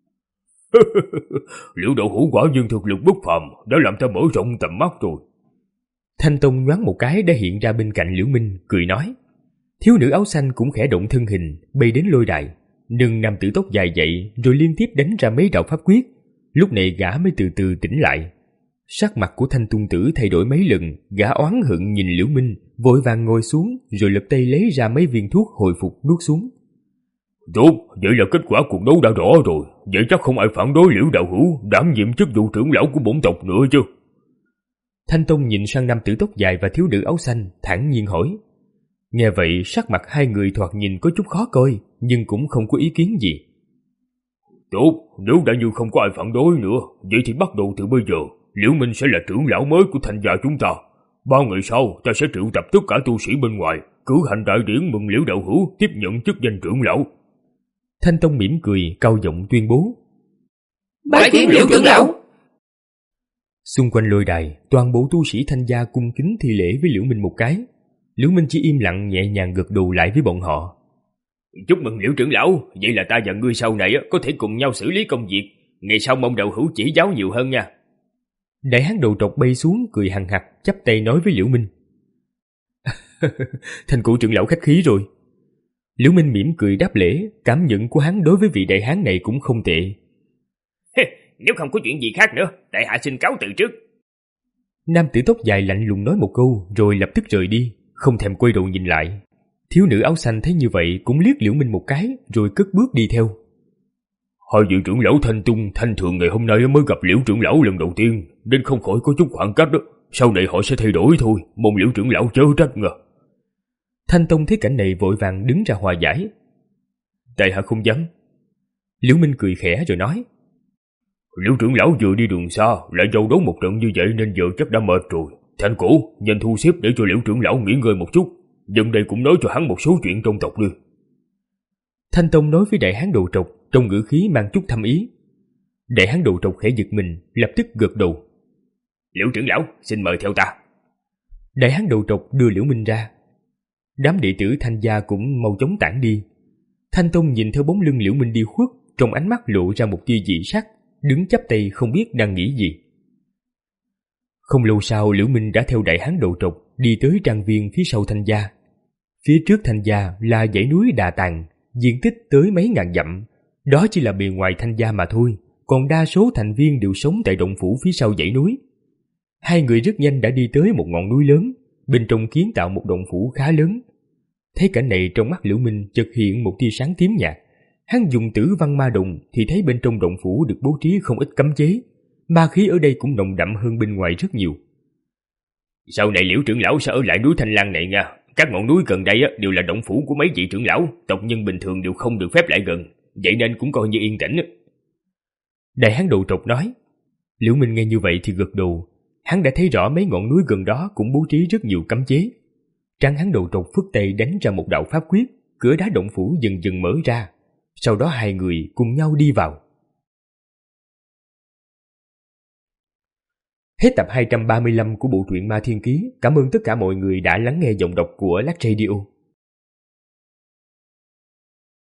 Liễu Đậu Hữu quả nhiên thực lực bất phàm, đã làm ta mở rộng tầm mắt rồi. Thanh Tông nhoáng một cái đã hiện ra bên cạnh Liễu Minh, cười nói. Thiếu nữ áo xanh cũng khẽ động thân hình, bay đến lôi đài, nâng nam tử tóc dài dậy rồi liên tiếp đánh ra mấy đạo pháp quyết. Lúc này gã mới từ từ tỉnh lại. Sắc mặt của Thanh Tung Tử thay đổi mấy lần, gã oán hận nhìn Liễu Minh, vội vàng ngồi xuống rồi lập tay lấy ra mấy viên thuốc hồi phục nuốt xuống. Tốt, vậy là kết quả cuộc đấu đã rõ rồi, vậy chắc không ai phản đối Liễu Đạo Hữu đảm nhiệm chức vụ trưởng lão của bổn tộc nữa chứ? Thanh Tông nhìn sang nam tử tóc dài và thiếu nữ áo xanh, thản nhiên hỏi. Nghe vậy sắc mặt hai người thoạt nhìn có chút khó coi, nhưng cũng không có ý kiến gì. Tốt, nếu đã như không có ai phản đối nữa, vậy thì bắt đầu từ bây giờ, Liễu Minh sẽ là trưởng lão mới của Thanh gia chúng ta. Ba ngày sau, ta sẽ triệu tập tất cả tu sĩ bên ngoài, cử hành đại điển mừng Liễu Đạo Hữu tiếp nhận chức danh trưởng lão. Thanh Tông mỉm cười, cao giọng tuyên bố. Bái kiến Liễu trưởng lão. Xung quanh lôi đài, toàn bộ tu sĩ Thanh gia cung kính thi lễ với Liễu Minh một cái. Liễu Minh chỉ im lặng nhẹ nhàng gật đầu lại với bọn họ. Chúc mừng Liễu trưởng lão, vậy là ta và ngươi sau này có thể cùng nhau xử lý công việc. Ngày sau mong Đạo Hữu chỉ giáo nhiều hơn nha. Đại hán đầu trọc bay xuống cười hằng hặc, chắp tay nói với Liễu Minh. Thành cụ trưởng lão khách khí rồi. Liễu Minh mỉm cười đáp lễ, cảm nhận của hắn đối với vị đại hán này cũng không tệ. Nếu không có chuyện gì khác nữa, tại hạ xin cáo từ trước. Nam tử tóc dài lạnh lùng nói một câu rồi lập tức rời đi, không thèm quay đầu nhìn lại. Thiếu nữ áo xanh thấy như vậy cũng liếc Liễu Minh một cái rồi cất bước đi theo. Hai vị trưởng lão Thanh Tung, Thanh Thượng ngày hôm nay mới gặp Liễu trưởng lão lần đầu tiên, nên không khỏi có chút khoảng cách đó. Sau này họ sẽ thay đổi thôi, mong Liễu trưởng lão chớ trách ngờ. Thanh Tông thấy cảnh này vội vàng đứng ra hòa giải. Tại hạ không dám. Liễu Minh cười khẽ rồi nói. Liễu trưởng lão vừa đi đường xa, lại giao đấu một trận như vậy nên giờ chắc đã mệt rồi. Thanh Cổ, nhanh thu xếp để cho Liễu trưởng lão nghỉ ngơi một chút. Dân đây cũng nói cho hắn một số chuyện trong tộc đi. Thanh Tông nói với Đại Hán Đồ Trọc trong ngữ khí mang chút thâm ý. Đại Hán Đồ Trọc khẽ giật mình, lập tức gật đầu. Liễu trưởng lão, xin mời theo ta. Đại Hán Đồ Trọc đưa Liễu Minh ra. Đám đệ tử Thanh gia cũng mau chóng tản đi. Thanh Tông nhìn theo bóng lưng Liễu Minh đi khuất, trong ánh mắt lộ ra một tia dị sắc, đứng chắp tay không biết đang nghĩ gì. Không lâu sau, Liễu Minh đã theo Đại Hán Đồ Trọc đi tới trang viên phía sau Thanh gia. Phía trước Thanh gia là dãy núi Đà Tàng, diện tích tới mấy ngàn dặm. Đó chỉ là bề ngoài Thanh gia mà thôi, còn đa số thành viên đều sống tại động phủ phía sau dãy núi. Hai người rất nhanh đã đi tới một ngọn núi lớn, bên trong kiến tạo một động phủ khá lớn. Thấy cảnh này, trong mắt Liễu Minh chợt hiện một tia sáng tím nhạt. Hắn dùng Tử Văn Ma Đồng thì thấy bên trong động phủ được bố trí không ít cấm chế, ma khí ở đây cũng nồng đậm hơn bên ngoài rất nhiều. Sau này Liễu trưởng lão sẽ ở lại núi Thanh Lan này nha. Các ngọn núi gần đây đều là động phủ của mấy vị trưởng lão, tộc nhân bình thường đều không được phép lại gần, vậy nên cũng coi như yên tĩnh. Đại Hán Đồ Trọc nói. Liễu Minh nghe như vậy thì gật đầu. Hắn đã thấy rõ mấy ngọn núi gần đó cũng bố trí rất nhiều cấm chế. Tráng Hán Đồ Trọc phất tay đánh ra một đạo pháp quyết, cửa đá động phủ dần dần mở ra. Sau đó hai người cùng nhau đi vào. Hết tập hai trăm ba mươi lăm của bộ truyện Ma Thiên Ký. Cảm ơn tất cả mọi người đã lắng nghe giọng đọc của Lắc Radio.